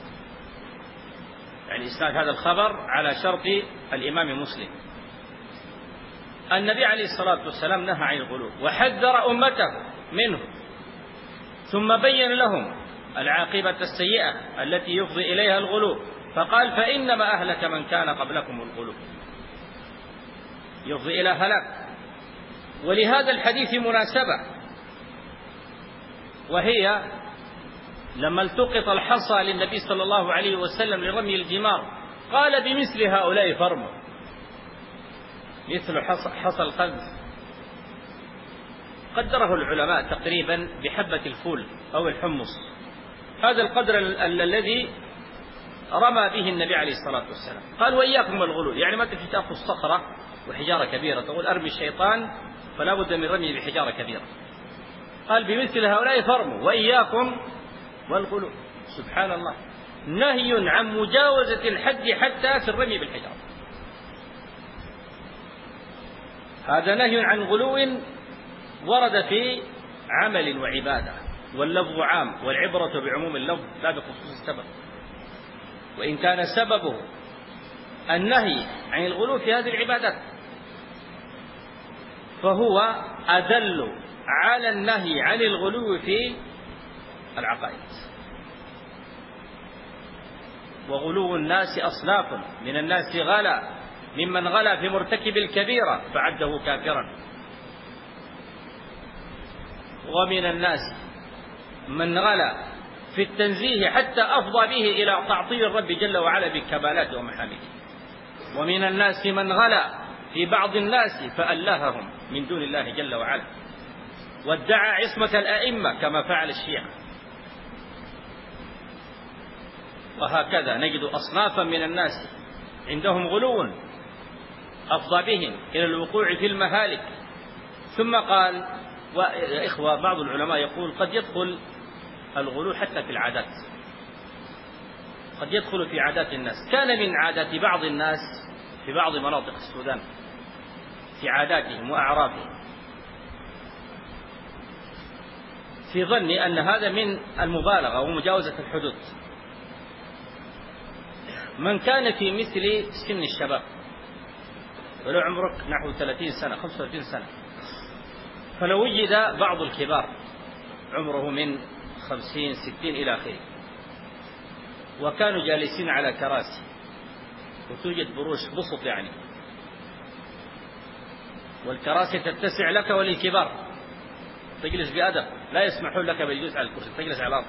يعني إسناد هذا الخبر على شرط الإمام مسلم. النبي عليه الصلاة والسلام نهى عن الغلو وحذر أمته منه، ثم بين لهم العاقبة السيئة التي يفضي إليها الغلو، فقال: فإنما أهلك من كان قبلكم الغلو، يفضي إلى هلاك. ولهذا الحديث مناسبة، وهي لما التقط الحصى للنبي صلى الله عليه وسلم لرمي الجمار قال: بمثل هؤلاء فرموا، مثل حصى القذف. قدره العلماء تقريبا بحبة الفول أو الحمص، هذا القدر الذي رمى به النبي عليه الصلاة والسلام. قال: وإياكم والغلو، يعني ما تجي تأخذ صخرة وحجارة كبيرة تقول أرمي الشيطان فلا بد من رمي بحجارة كبيرة. قال: بمثل هؤلاء فرموا وإياكم والغلو. سبحان الله، نهي عن مجاوزة الحد حتى في الرمي بالحجارة. هذا نهي عن غلو ورد في عمل وعبادة، واللفظ عام والعبرة بعموم اللفظ لا بخصوص السبب، وإن كان سببه النهي عن الغلو في هذه العبادات فهو أدل على النهي عن الغلو في العقائد. وغلو الناس أصناف، من الناس غلا ممن غلا في مرتكب الكبيرة فعده كافرا، ومن الناس من غلا في التنزيه حتى أفضى به إلى تعطيل الرب جل وعلا بكمالاته ومحامده، ومن الناس من غلا في بعض الناس فألههم من دون الله جل وعلا وادعى عصمة الأئمة كما فعل الشيعة. وهكذا نجد أصنافا من الناس عندهم غلو أفضى بهم إلى الوقوع في المهالك. ثم قال ويا إخوة بعض العلماء يقول قد يدخل الغلو حتى في العادات، قد يدخل في عادات الناس. كان من عادات بعض الناس في بعض مناطق السودان في عاداتهم وأعرافهم في ظني أن هذا من المبالغة ومجاوزة الحدود. من كان في مثل سن الشباب ولو عمرك نحو ثلاثين سنة خمسة وثلاثين سنة، فلو وجد بعض الكبار عمره من خمسين ستين إلى آخره وكانوا جالسين على كراسي وتوجد بروش بسط يعني، والكراسي تتسع لك وللكبار، تجلس بأدب، لا يسمحون لك بالجلوس على الكرسي، تجلس على الأرض،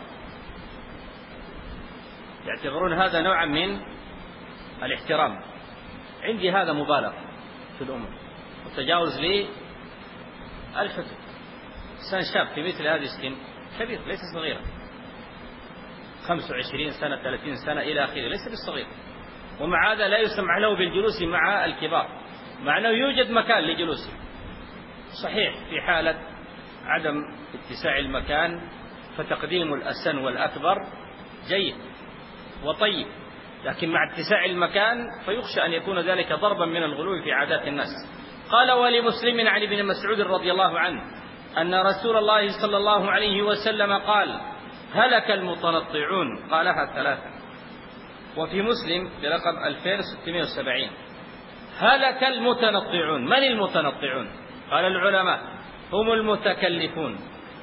يعتبرون هذا نوعا من الاحترام. عندي هذا مبالغ في الأمر وتجاوز لي الحدود. إنسان شاب في مثل هذه السن كبير ليس صغيرا، خمسة وعشرين سنة ثلاثين سنة إلى آخره، ليس بالصغير، ومع هذا لا يسمح له بالجلوس مع الكبار مع أنه يوجد مكان لجلوسه. صحيح في حالة عدم اتساع المكان فتقديم الأسن والأكبر جيد وطيب، لكن مع اتساع المكان فيخشى أن يكون ذلك ضربا من الغلو في عادات الناس. قال ولمسلم عن ابن مسعود رضي الله عنه أن رسول الله صلى الله عليه وسلم قال هلك المتنطعون، قالها ثلاثة. وفي مسلم برقم ألفين وستمائة وسبعين هلك المتنطعون. من المتنطعون؟ قال العلماء هم المتكلفون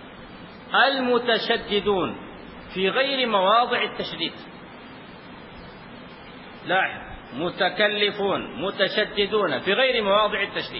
المتشددون في غير مواضع التشديد. لاحظ، متكلفون متشددون في غير مواضع التشديد.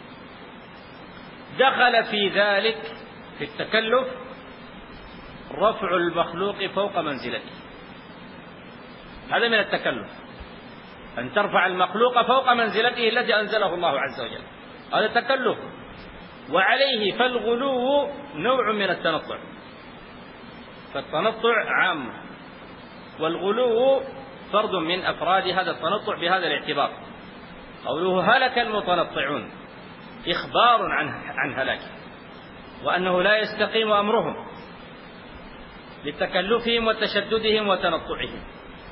دخل في ذلك في التكلف رفع المخلوق فوق منزلته، هذا من التكلف، أن ترفع المخلوق فوق منزلته التي أنزله الله عز وجل، هذا تكلف. وعليه فالغلو نوع من التنطع، فالتنطع عام والغلو فرد من أفراد هذا التنطع بهذا الاعتبار. قوله هلك المتنطعون إخبار عن عن هلاكه، وأنه لا يستقيم أمرهم لتكلفهم وتشددهم وتنطعهم.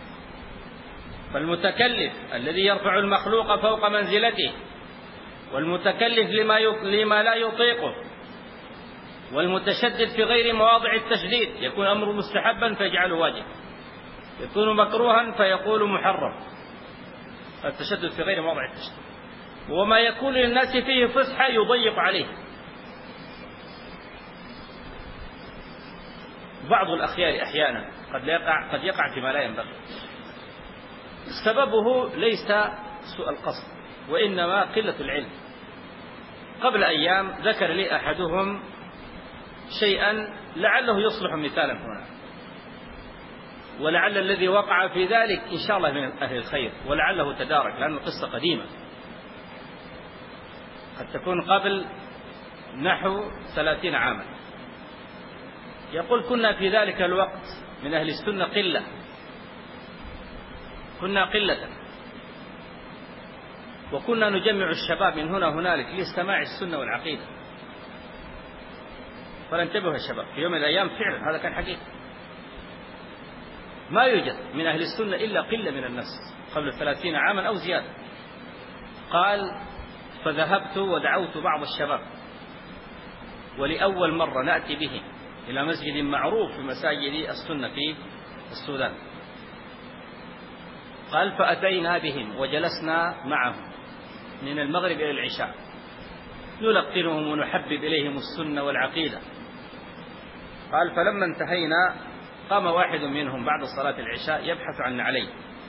فالمتكلف الذي يرفع المخلوق فوق منزلته، والمتكلف لما لما لا يطيقه، والمتشدد في غير مواضع التشديد، يكون أمر مستحبا فيجعله واجب، يكون مكروها فيقول محرم، التشدد في غير مواضع التشديد. وما يكون للناس فيه فسحة يضيق عليه. بعض الأخيار أحيانا قد يقع قد يقع فيما لا ينبغي، سببه ليس سوء القصد وإنما قلة العلم. قبل أيام ذكر لي أحدهم شيئا لعله يصلح مثالا هنا، ولعل الذي وقع في ذلك إن شاء الله من أهل الخير، ولعله تدارك، لأن القصة قديمة قد تكون قبل نحو ثلاثين عاما. يقول كنا في ذلك الوقت من أهل السنة قلة، كنا قلة، وكنا نجمع الشباب من هنا هنالك لسماع السنة والعقيدة. فلانتبهوا الشباب، في يوم من الأيام فعلا هذا كان حقيقة، ما يوجد من أهل السنة إلا قلة من الناس قبل ثلاثين عاما أو زيادة. قال فذهبت ودعوت بعض الشباب، ولأول مرة نأتي به إلى مسجد معروف في مساجد السنة في السودان. قال فأتينا بهم وجلسنا معهم من المغرب إلى العشاء نلقنهم ونحبب إليهم السنة والعقيدة. قال فلما انتهينا قام واحد منهم بعد صلاة العشاء يبحث عن علي،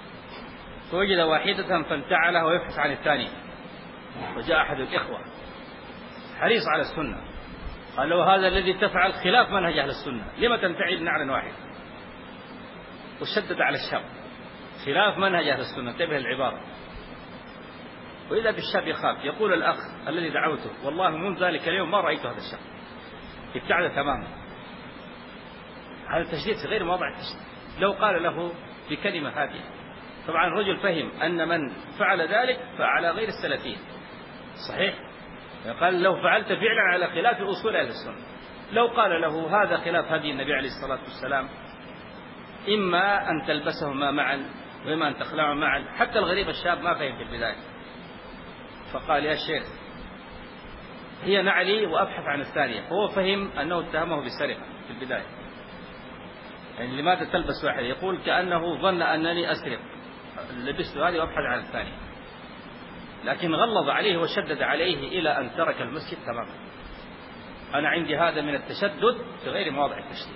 فوجد واحدة فانتعلها ويبحث عن الثانية، وجاء أحد الإخوة حريص على السنة قال له هذا الذي تفعل خلاف منهج أهل السنة، لما تنتعل نعلا واحد؟ وشدد على الشاب خلاف منهج أهل السنة، انتبه العبارة. وإذا بالشاب يخاف، يقول الأخ الذي دعوته والله منذ ذلك اليوم ما رأيت هذا الشاب، ابتعد تماما. هذا التشديد في غير موضع التشديد. لو قال له بكلمة هادئة، طبعا الرجل فهم أن من فعل ذلك فعلى غير السلفيين، صحيح؟ قال لو فعلت فعلا على خلاف أصول أهل السنة. لو قال له هذا خلاف هدي النبي عليه الصلاة والسلام، إما أن تلبسهما معا وإما أن تخلعهما معا. حتى الغريب الشاب ما فهم في البداية، فقال يا شيخ هي نعلي وأبحث عن الثانية، فهو فهم أنه اتهمه بالسرقة في البداية. يعني لماذا تلبس واحد؟ يقول كأنه ظن أنني أسرق، لبست هذه وأبحث عن الثانية. لكن غلظ عليه وشدد عليه إلى أن ترك المسجد تماما. أنا عندي هذا من التشدد في غير مواضع التشديد.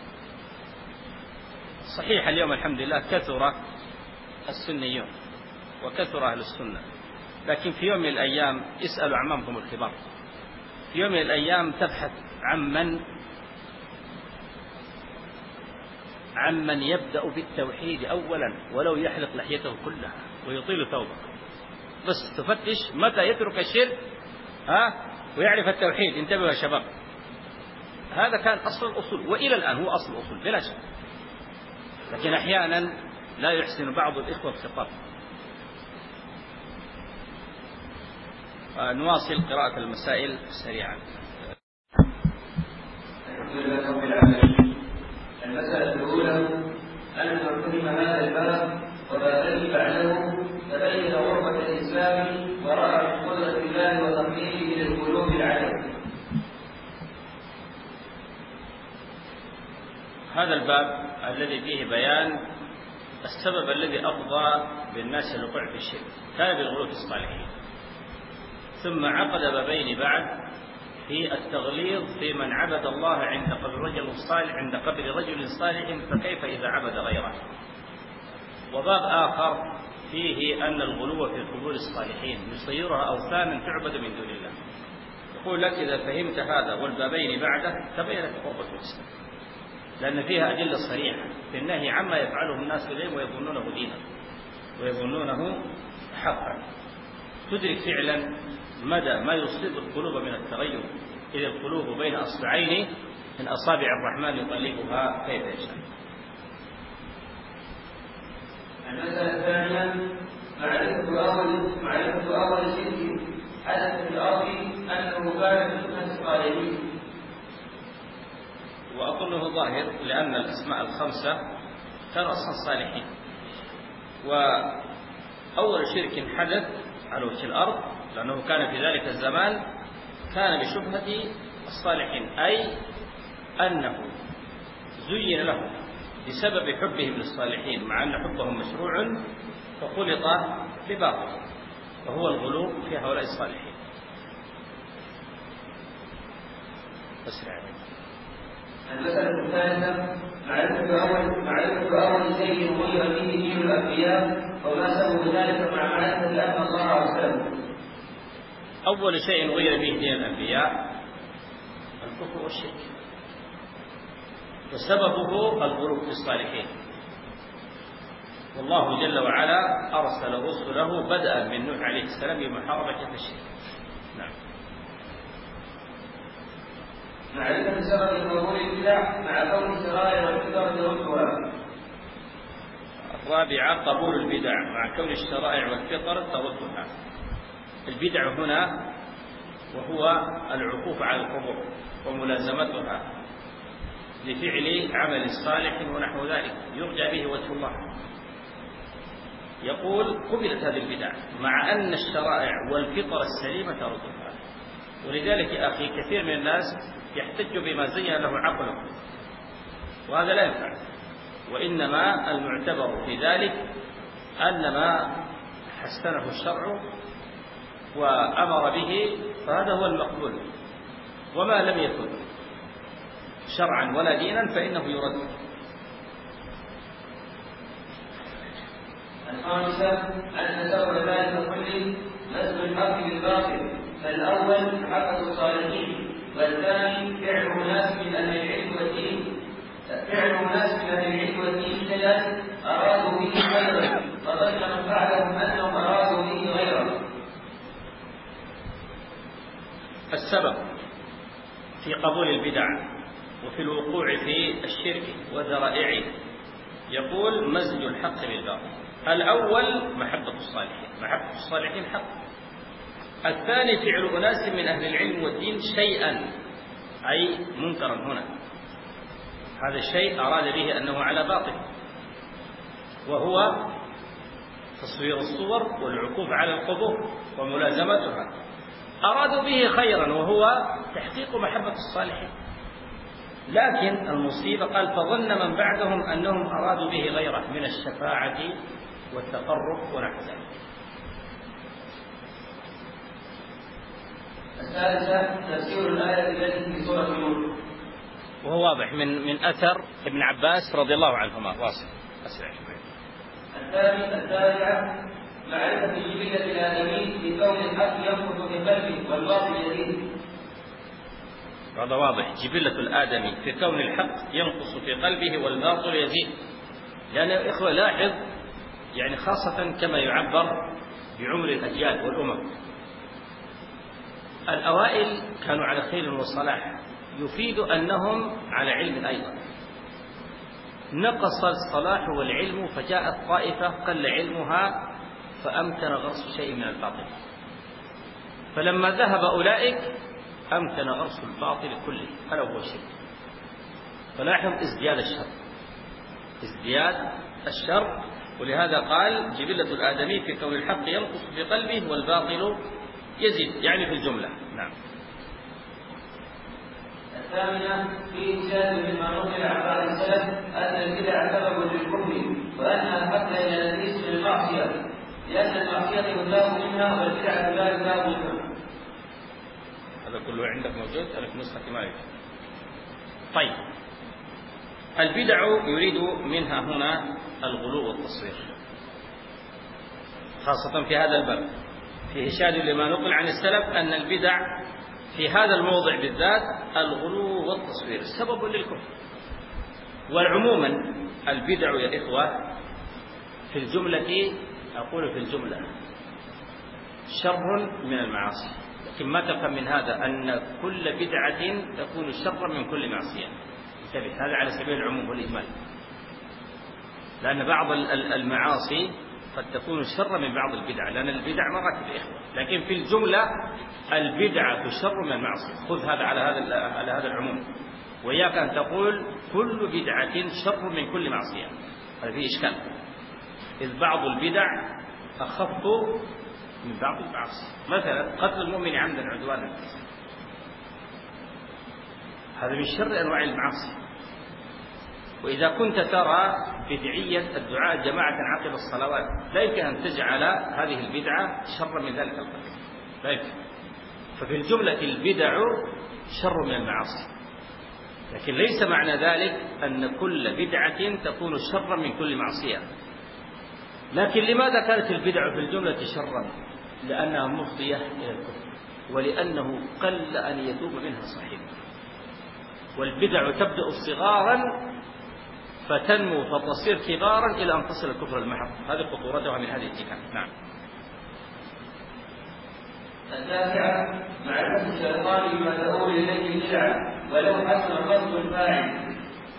صحيح اليوم الحمد لله كثر السنيون وكثر أهل السنة، لكن في يوم من الأيام اسألوا عمامكم الكبار، في يوم من الأيام تبحث عمن عمن يبدأ بالتوحيد أولا ولو يحلق لحيته كلها ويطيل ثوبه، بس تفتش متى يترك الشرك ها ويعرف التوحيد. انتبهوا يا شباب، هذا كان أصل الأصول، وإلى الآن هو أصل الأصول بلا شك، لكن أحيانا لا يحسن بعض الإخوة الخطاب. نواصل قراءة المسائل سريعا. الحمد لله رب العالمين. المسألة الأولى أن نفهم هذا الباب وبابه بعده تبين غربة الإسلام ورأى قدرة الله وتقديره للقلوب العالم. هذا الباب الذي فيه بيان السبب الذي أفضى بالناس الوقوع في الشرك كان بالغلو في الصالحين، ثم عقد بابين بعد في التغليظ في من عبد الله عند قبر رجل صالح عند قبر رجل صالح فكيف إذا عبد غيره، وباب آخر فيه أن الغلو في قبور الصالحين يصيرها أوثانا تعبد من دون الله. يقول لك إذا فهمت هذا والبابين بعده تبينت قربة الإسلام، لأن فيها أدلة صريحة في النهي عما يفعله الناس إليه ويظنونه دينا ويظنونه حقا. تدرك فعلا مدى ما يصيب القلوب من التغير، إذ القلوب بين أصبعين من أصابع الرحمن يقلبها كيف يشاء. المسألة الثانية معرفة أول معرفة أول شرك حدث في الأرض أنه كان من سنة الصالحين. وأظنه ظاهر لأن الأسماء الخمسة كانوا أصلا صالحين، وأول شرك حدث على وجه الأرض لأنه كان في ذلك الزمان كان بشبهة الصالحين، أي أنه زين له بسبب حبهم للصالحين مع أن حبهم مشروع فخلط بباطل، وهو الغلو في هؤلاء الصالحين. أسرع عليك. المسألة الثالثة معرفة أول معرفة أول شيء غير به دين الأنبياء وما سبب ذلك مع معرفة أن الله وسلم. أول شيء غير به دين الأنبياء الكفر والشرك، وسببه الغلو في الصالحين. والله جل وعلا أرسل رسله بدءا من نوح عليه السلام بمحاربة الشرك. نعم. معرفة سبب ظهور البدع مع كون الشرائع والفطرة والقرآن. الرابعة قبول البدع مع كون الشرائع والفطر تردها. البدع هنا وهو العكوف على القبور وملازمتها لفعل عمل صالح ونحو ذلك يرجى به وجه الله. يقول قبلت هذه البدع مع أن الشرائع والفطر السليمة تردها. ولذلك يا أخي كثير من الناس يحتج بما زين له عقله، وهذا لا ينفع. وإنما المعتبر في ذلك أن ما حسنه الشرع وأمر به فهذا هو المقبول، وما لم يكن شرعا ولا دينا فإنه يرد. الخامسة أن سبب ذلك كله نسب الحق بالباطل، فالأول محبة الصالحين، والثاني فعل مناس من أهل العلم والدين فعل مناس من أهل العلم والدين شيئا أرادوا به غيره، فظن من بعدهم أنهم أرادوا به غيره. السبب في قبول البدع وفي الوقوع في الشرك وذرائعه يقول مزج الحق بالباطل. الأول محبة الصالحين، محبة الصالحين حق. الثاني فعل أناس من أهل العلم والدين شيئا، أي منكرا هنا، هذا الشيء أراد به أنه على باطل، وهو تصوير الصور والعكوف على القبور وملازمتها، أرادوا به خيرا وهو تحقيق محبة الصالحين، لكن المصيبة قال فظن من بعدهم أنهم أرادوا به غيره من الشفاعة والتقرب ونحو ذلك. الثالثة تفسير الآية التي في سورة نور، وهو واضح من من أثر ابن عباس رضي الله عنهما. واصل أسرع شوي. الثالثة معرفة جبلة الآدمي في كون الحق ينفذ في قلبه والباطل يزيد. هذا واضح، جبلة الآدمي في كون الحق ينقص في قلبه والباطل يزيد. لأن يا إخوة لاحظ، يعني خاصة كما يعبر بعمر الأجيال والأمم، الأوائل كانوا على خير وصلاح، يفيد أنهم على علم أيضا. نقص الصلاح والعلم فجاءت طائفة قل علمها فأمكن غرس شيء من الباطل، فلما ذهب أولئك أمكن غرس الباطل كله، ألا هو الشرك. فلاحظ ازدياد الشر، ازدياد الشر، ولهذا قال جبلة الآدمي في كون الحق ينقص في قلبه والباطل يزيد، يعني في الجملة. نعم. الثامنة في إشارة مما نقل عن بعض السلف أن البدع سبب للكفر، وأنها حتى إلى الناس للمعصية، لأن المعصية يتاب منها والبدعة لا يتاب منها. هذا كله عندك موجود؟ أنا في نسخة ما يوجد. طيب، البدع يريد منها هنا الغلو والتصوير، خاصة في هذا الباب، في إشارة لما نقل عن السلف أن البدع في هذا الموضع بالذات الغلو والتصوير سبب للكفر. والعموما البدع يا إخوة في الجملة، أقول في الجملة، شر من المعاصي، لكن ما تفهم من هذا أن كل بدعة تكون شرا من كل معصية. انتبه، هذا على سبيل العموم والإجمال، لأن بعض المعاصي قد تكون شر من بعض البدع، لأن البدع مراتب يا إخوة، لكن في الجملة البدعة شر من المعصية. خذ هذا على هذا على هذا العموم، وإياك أن تقول كل بدعة شر من كل معصية، هذا فيه إشكال، إذ بعض البدع أخف من بعض المعاصي. مثلا قتل المؤمن عمدا عدوانا، هذا من شر أنواع المعاصي. وإذا كنت ترى بدعية الدعاء جماعة عقب الصلوات، لا يمكن أن تجعل هذه البدعة شر من ذلك القتل، لا يمكن. ففي الجملة البدع شر من المعاصي، لكن ليس معنى ذلك أن كل بدعة تكون شرا من كل معصية. لكن لماذا كانت البدع في الجملة شرا؟ لأنها مفضية إلى الكفر، ولأنه قل أن يتوب منها صاحبه. والبدع تبدأ صغارا فتنمو فتصير كبارا إلى أن تصل الكفر المحض، هذه خطورتها من هذه الجهة. نعم. التاسعة معرفة الشيطان بما تؤول إليه البدعة ولو حسن قصد الفاعل.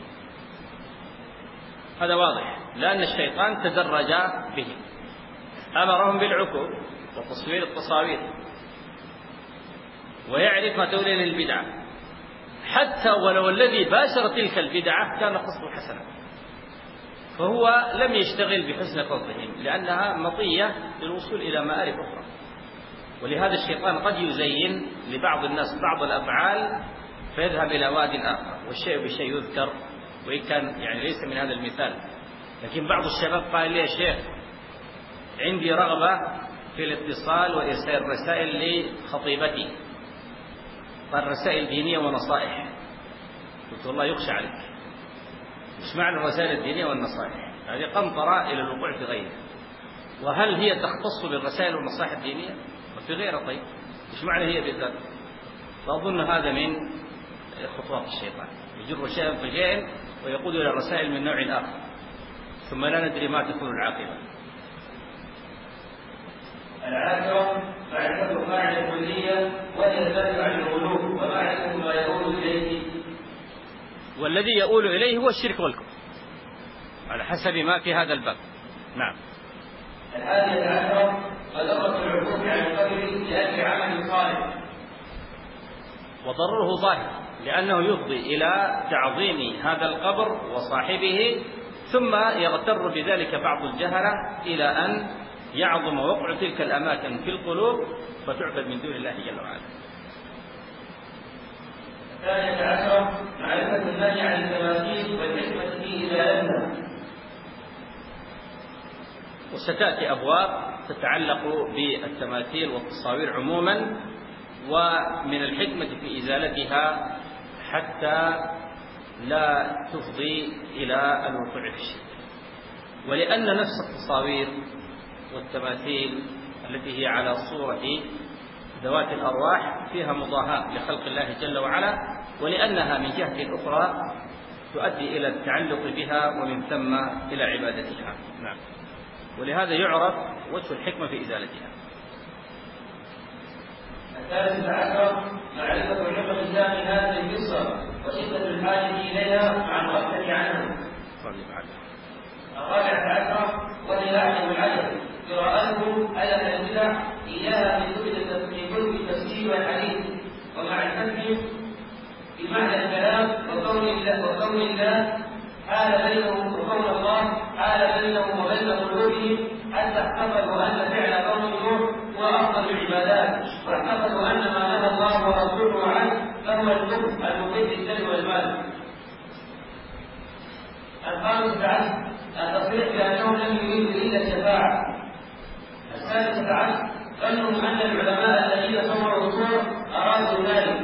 هذا واضح، لأن الشيطان تدرج به، أمرهم بالعكوف وتصوير التصاوير، ويعرف ما تؤول إليه البدعة، حتى ولو الذي باشر تلك البدعة كان قصده حسنا، فهو لم يشتغل بحسن قصدهم، لأنها مطية للوصول إلى مآرب أخرى. ولهذا الشيطان قد يزين لبعض الناس بعض الأفعال فيذهب إلى واد آخر، والشيء بشيء يذكر، وإن كان يعني ليس من هذا المثال. لكن بعض الشباب قال لي يا شيخ عندي رغبة في الاتصال وإرسال رسائل لخطيبتي، قال رسائل دينية ونصائح. قلت والله يخشى عليك، مش معنى الرسائل الدينية والنصائح؟ هذه قنطرة إلى الوقوع في غيره. وهل هي تختص بالرسائل والمصالح الدينية وفي غيرها؟ طيب إيش معنى هي بالذات؟ فأظن هذا من خطوات الشيطان، يجر شيئا فشيئا ويقود إلى رسائل من نوع آخر، ثم لا ندري ما تكون العاقبة. العاشرة معرفة قاعدة الكلية وهي البحث عن الغلو ومعرفة ما يقول إليه، والذي يؤول إليه هو الشرك والكفر على حسب ما في هذا الباب. نعم. الحادية عشرة مضرة العقوق عن القبر لأجل عمل صالح، وضرره ظاهر لأنه يفضي إلى تعظيم هذا القبر وصاحبه، ثم يغتر بذلك بعض الجهلة إلى أن يعظم وقع تلك الأماكن في القلوب فتعبد من دون الله جل وعلا. الثانية عشرة معرفة النهي عن التماثيل والحكمة في إزالتها، وستأتي أبواب تتعلق بالتماثيل والتصاوير عموما، ومن الحكمة في إزالتها حتى لا تفضي إلى الوقوع في الشرك. ولأن نفس التصاوير والتماثيل التي هي على صورة ذوات الأرواح فيها مضاهاة لخلق الله جل وعلا، ولأنها من جهة أخرى تؤدي إلى التعلق بها ومن ثم إلى عبادتها. نعم. ولهذا يعرف وجه الحكمة في إزالتها. الثالث عشر معرفة حكم الإسلام هذه القصة وشدة الحاجة إليها مع الغفلة عنها. الرابعة عشر وللاحظ العجب قراءته على البدع إياها في كتب التفسير والحديث ومع الفتح بمعنى الكلام وقول الله وقول الله حال بينهم وقول الله حال بينهم وبين قلوبهم حتى اعتقدوا أن فعل قوم نوح هو أفضل العبادات، واعتقدوا أن ما نهى الله ورسوله عنه فهو الكفر المفيد للدم والمال. الخامس عشر التصريح بأنهم لم يريدوا إلا الشفاعة. السادس عشر ظنهم أن العلماء الذين صوروا الصور أرادوا ذلك.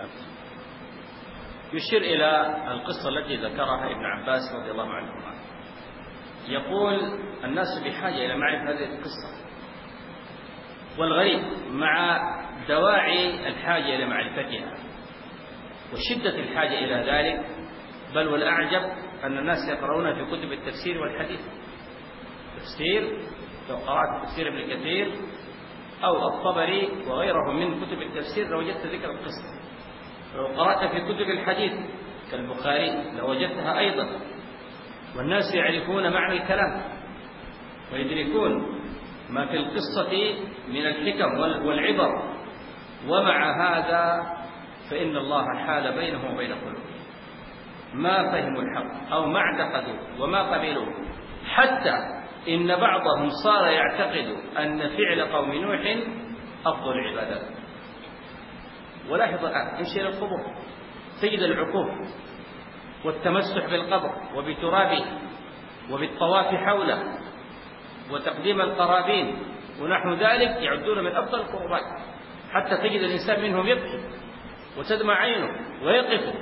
يشير إلى القصة التي ذكرها ابن عباس رضي الله عنهما، يقول الناس بحاجة إلى معرفة هذه القصة، والغريب مع دواعي الحاجة إلى معرفتها وشدة الحاجة إلى ذلك، بل والأعجب أن الناس يقرؤون في كتب التفسير والحديث. تفسير لو قرأت تفسير ابن كثير أو الطبري وغيره من كتب التفسير لوجدت ذكر القصة، لو قرأت في كتب الحديث كالبخاري لوجدتها أيضا، والناس يعرفون معنى الكلام ويدركون ما في القصة من الحكم والعبر، ومع هذا فإن الله حال بينهم وبين قلوبهم، ما فهموا الحق أو ما اعتقدوا وما قبلوا، حتى إن بعضهم صار يعتقد أن فعل قوم نوح أفضل العبادات. ولاحظ الآن امشي إلى القبور تجد العكوف والتمسح بالقبر وبترابه وبالطواف حوله وتقديم القرابين ونحو ذلك يعدون من أفضل القربات، حتى تجد الإنسان منهم يبكي وتدمع عينه ويقف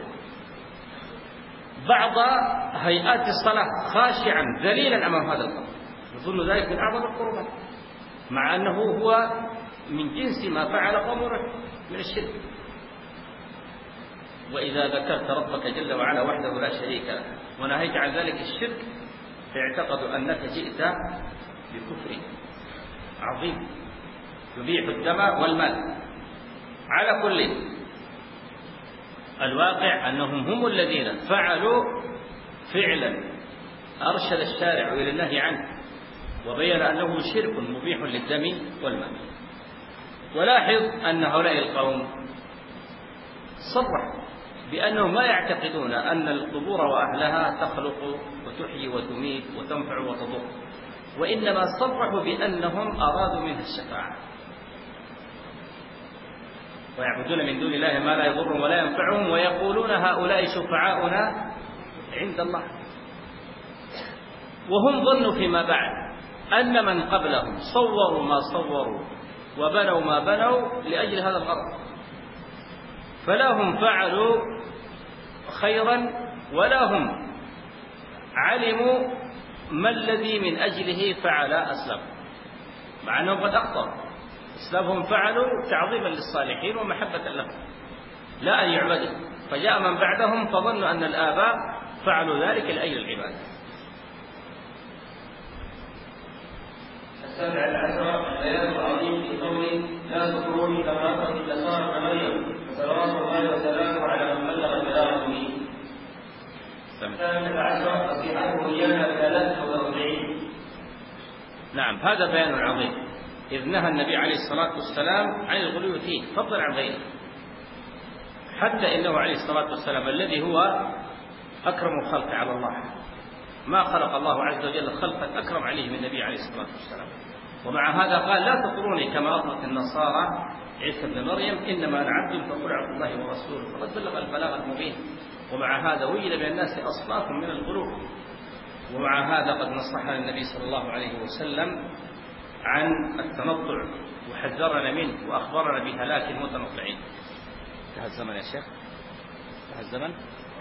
بعض هيئات الصلاة خاشعا ذليلا أمام هذا القبر، يظن ذلك من أعظم القربات، مع أنه هو من جنس ما فعل قوم نوح من الشرك. وإذا ذكرت ربك جل وعلا وحده لا شريك له ونهيت عن ذلك الشرك فاعتقدوا أنك جئت بكفر عظيم يبيح الدم والمال. على كل الواقع أنهم هم الذين فعلوا فعلا أرشد الشارع إلى النهي عنه وبين أنه شرك مبيح للدم والمال. ولاحظ أن هؤلاء القوم صرحوا بأنهم ما يعتقدون أن القبور وأهلها تخلق وتحيي وتميت وتنفع وتضر، وإنما صرحوا بأنهم أرادوا منها الشفاعة، ويعبدون من دون الله ما لا يضرهم ولا ينفعهم، ويقولون هؤلاء شفعاؤنا عند الله. وهم ظنوا فيما بعد أن من قبلهم صوروا ما صوروا وبنوا ما بنوا لأجل هذا الغرض، فلا هم فعلوا خيرا ولا هم علموا ما الذي من أجله فعل أسلم، مع أنهم قد أخطأوا. أسلافهم فعلوا تعظيما للصالحين ومحبة لهم لا أن يعبدوا، فجاء من بعدهم فظنوا أن الآباء فعلوا ذلك لأجل العبادة. السابع عشر البيان العظيم في قوله لا تطروني كما أخذت النصارى مريم صلوات الله وسلامه على من بلغ البلاغ مني. الثامنة عشر نصيحته إيانا بثلاث أو أربعين. نعم، هذا بيان عظيم، إذ نهى النبي عليه الصلاة والسلام عن الغلو فيه فضلا عن غيره، حتى إنه عليه الصلاة والسلام الذي هو أكرم الخلق على الله، ما خلق الله عز وجل خلقا أكرم عليه من النبي عليه الصلاة والسلام، ومع هذا قال لا تطروني كما أطرت النصارى عيسى بن مريم إنما أنا عبد فقل عبد الله ورسوله، فقد بلغ البلاغ المبين. ومع هذا وجد بين الناس أصناف من الغلو، ومع هذا قد نصحنا النبي صلى الله عليه وسلم عن التنطع وحذرنا منه وأخبرنا بهلاك المتنطعين. انتهى الزمن يا شيخ، انتهى الزمن.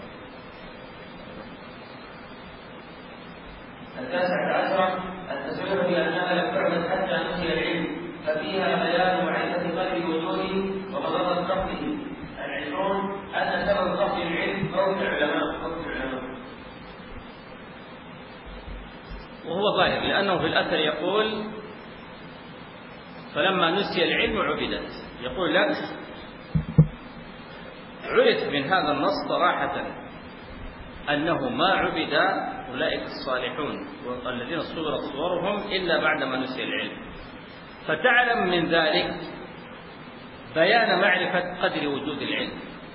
التاسع عشر التسويق بأنها لم تعبد حتى نسي العلم، ففيها بيان معرفة قدر وجوده ومضرة فقده. العشرون أن سبب فقد العلم موت العلماء موت العلماء وهو ظاهر، لأنه في الأثر يقول فلما نسي العلم عبدت. يقول لك عرف من هذا النص صراحة أنه ما عبد أولئك الصالحون والذين صورت صورهم إلا بعدما نسي العلم، فتعلم من ذلك بيان معرفة قدر وجود العلم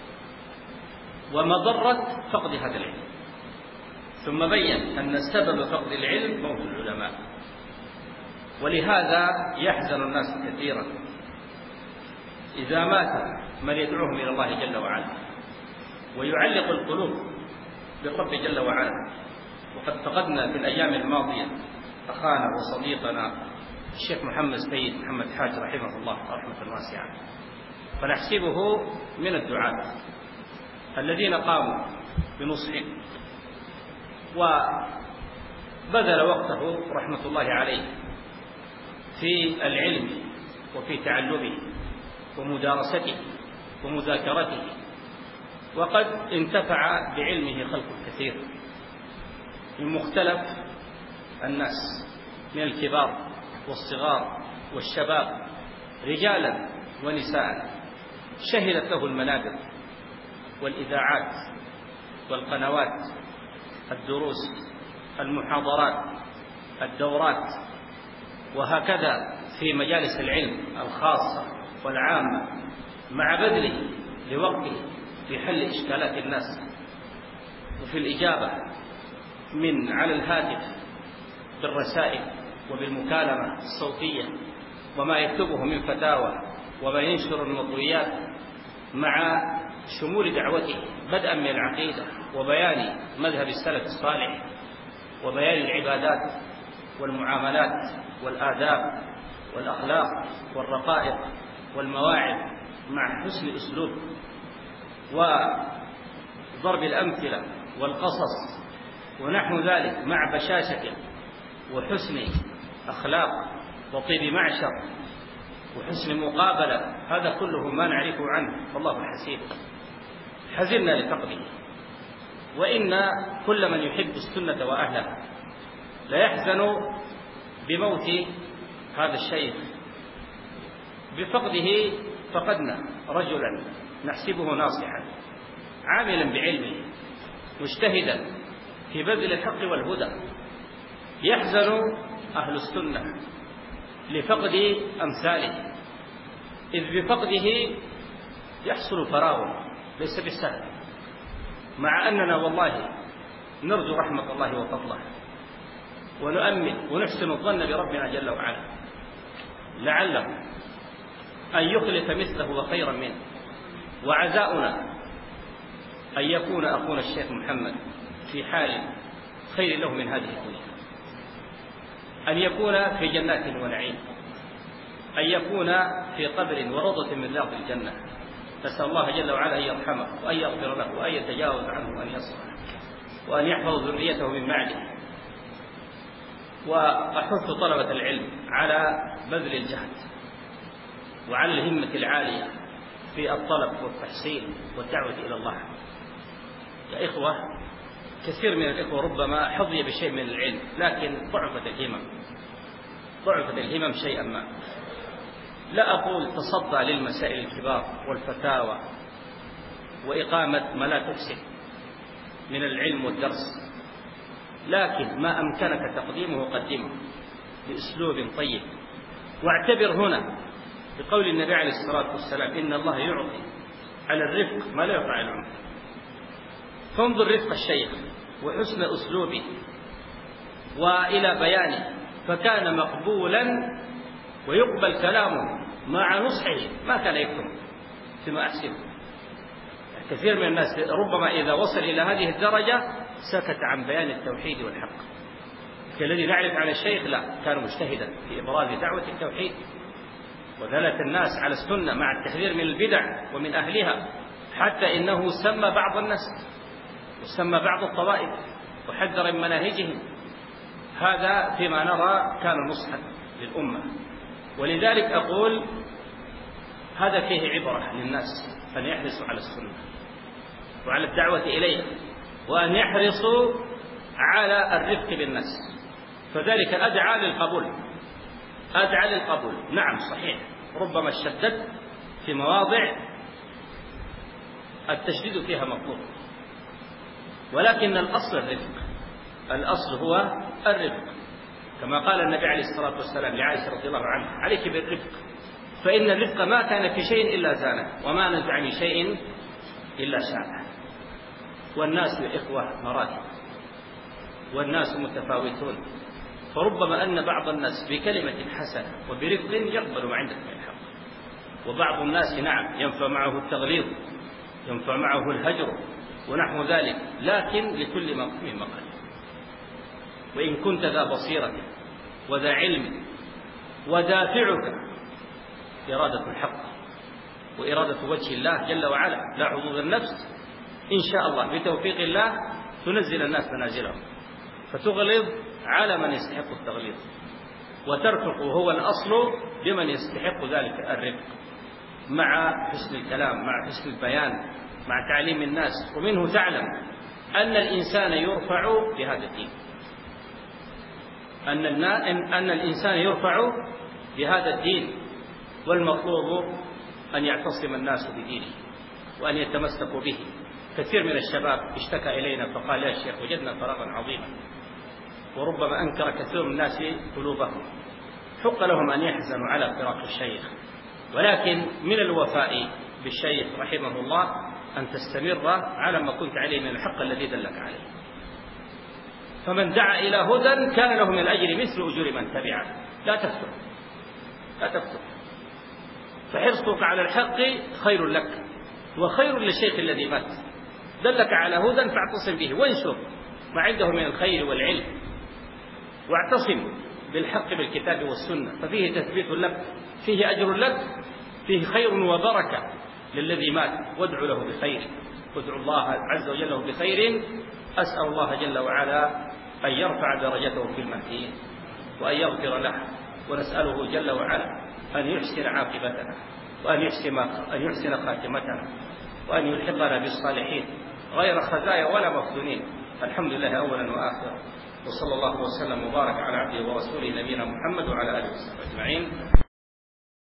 ومضرة فقد هذا العلم، ثم بين أن سبب فقد العلم موت العلماء. ولهذا يحزن الناس كثيرا إذا مات من يدعوهم إلى الله جل وعلا ويعلق القلوب بالرب جل وعلا. وقد فقدنا في الأيام الماضية أخانا وصديقنا الشيخ محمد سيد محمد حاج رحمه الله رحمة واسعة، فنحسبه من الدعاة الذين قاموا بنصحه وبذل وقته رحمة الله عليه في العلم وفي تعلمه ومدارسته ومذاكرته، وقد انتفع بعلمه خلق كثير من مختلف الناس من الكبار والصغار والشباب رجالا ونساء، شهدت له المنابر والإذاعات والقنوات، الدروس، المحاضرات، الدورات، وهكذا في مجالس العلم الخاصة والعامة، مع بذله لوقته في حل إشكالات الناس وفي الإجابة من على الهاتف بالرسائل وبالمكالمة الصوتية وما يكتبه من فتاوى وما ينشر المطويات، مع شمول دعوته بدءا من العقيدة وبيان مذهب السلف الصالح وبيان العبادات والمعاملات والآداب والأخلاق والرقائق والمواعظ مع حسن الأسلوب وضرب الأمثلة والقصص ونحو ذلك، مع بشاشة وحسن أخلاق وطيب معشر وحسن مقابلة. هذا كله ما نعرفه عنه والله حسيب. حزننا لفقده، وإن كل من يحب السنة وأهلها لا يحزن بموت هذا الشيخ. بفقده فقدنا رجلا نحسبه ناصحا عاملا بعلمه مجتهدا في بذل الحق والهدى. يحزن أهل السنة لفقد أمثاله، إذ بفقده يحصل فراغ ليس بالسهل، مع أننا والله نرجو رحمة الله وفضله ونؤمن ونحسن الظن بربنا جل وعلا لعله أن يخلف مثله وخيرا منه. وعزاؤنا أن يكون أخونا الشيخ محمد في حال خير له من هذه الدنيا، أن يكون في جنات ونعيم، أن يكون في قبر وروضة من رياض الجنة. نسأل الله جل وعلا أن يرحمه وأن يغفر له وأن يتجاوز عنه وأن يصلح وأن يحفظ ذريته من بعده. وأحث طلبة العلم على بذل الجهد وعلى الهمة العالية في الطلب والتحصيل والدعوة إلى الله. يا إخوة، كثير من الإخوة ربما حظي بشيء من العلم لكن ضعفت الهمم ضعفت الهمم شيئا ما. لا أقول تصدى للمسائل الكبار والفتاوى وإقامة ما لا تفسد من العلم والدرس، لكن ما أمكنك تقديمه قدمه بأسلوب طيب. واعتبر هنا بقول النبي عليه الصلاة والسلام: إن الله يعطي على الرفق ما لا يعطي على العنف. فانظر رفق الشيخ وحسن أسلوبه وإلى بيانه، فكان مقبولا ويقبل كلامه مع نصحه، ما كان يكتم فيما أحسن. كثير من الناس ربما إذا وصل إلى هذه الدرجة سكت عن بيان التوحيد والحق، كالذي نعرف على الشيخ لا، كان مجتهدا في إبراز دعوة التوحيد ودلالة الناس على السنة مع التحذير من البدع ومن أهلها، حتى إنه سمى بعض الناس وسمى بعض الطوائف وحذر من مناهجهم. هذا فيما نرى كان نصحا للأمة. ولذلك أقول هذا فيه عبرة للناس أن يحرصوا على السنة وعلى الدعوة إليها، وأن يحرصوا على الرفق بالناس، فذلك أدعى للقبول أدعى للقبول. نعم صحيح، ربما الشدد في مواضع التشديد فيها مطلوب، ولكن الأصل الرفق، الأصل هو الرفق، كما قال النبي عليه الصلاة والسلام لعائشة رضي الله عنها: عليك بالرفق، فإن الرفق ما كان في شيء إلا زانه، وما نزع من شيء إلا شانه. والناس يا إخوة مراتب، والناس متفاوتون، فربما أن بعض الناس بكلمة حسنة وبرفق يقبل ما عندك من الحق، وبعض الناس نعم ينفع معه التغليظ، ينفع معه الهجر ونحو ذلك، لكن لكل مقام مقال. وإن كنت ذا بصيرة وذا علم ودافعك إرادة الحق وإرادة وجه الله جل وعلا لا حظوظ النفس، إن شاء الله بتوفيق الله تنزل الناس منازلهم، فتغلظ على من يستحق التغليظ، وترفق هو الأصل بمن يستحق ذلك الرفق، مع حسن الكلام، مع حسن البيان، مع تعليم الناس. ومنه تعلم أن الإنسان يرفع بهذا الدين، أن أن الإنسان يرفع بهذا الدين، والمطلوب أن يعتصم الناس بدينه وأن يتمسكوا به. كثير من الشباب اشتكى إلينا فقال: يا شيخ وجدنا فراغا عظيما، وربما أنكر كثير من الناس قلوبهم. حق لهم أن يحزنوا على فراق الشيخ، ولكن من الوفاء بالشيخ رحمه الله أن تستمر على ما كنت عليه من الحق الذي دلك عليه. فمن دعا إلى هدى كان له من الأجر مثل أجور من تبعه. لا تفتر لا تفتر فحرصك على الحق خير لك وخير للشيخ الذي مات، دلك على هدى فاعتصم به وانشر ما عنده من الخير والعلم، واعتصم بالحق بالكتاب والسنة، ففيه تثبيت لك، فيه أجر لك، فيه خير وبركة للذي مات. وادعو له بخير، وادعو الله عز وجل له بخير. أسأل الله جل وعلا أن يرفع درجته في المهديين وأن يغفر له، ونسأله جل وعلا أن يحسن عاقبتنا وأن يحسن أن يحسن خاتمتنا وأن يلحقنا بالصالحين غير خزايا ولا مفتونين. الحمد لله أولا وآخرا، وصلى الله وسلم وبارك على عبده ورسوله نبينا محمد وعلى آله وصحبه أجمعين.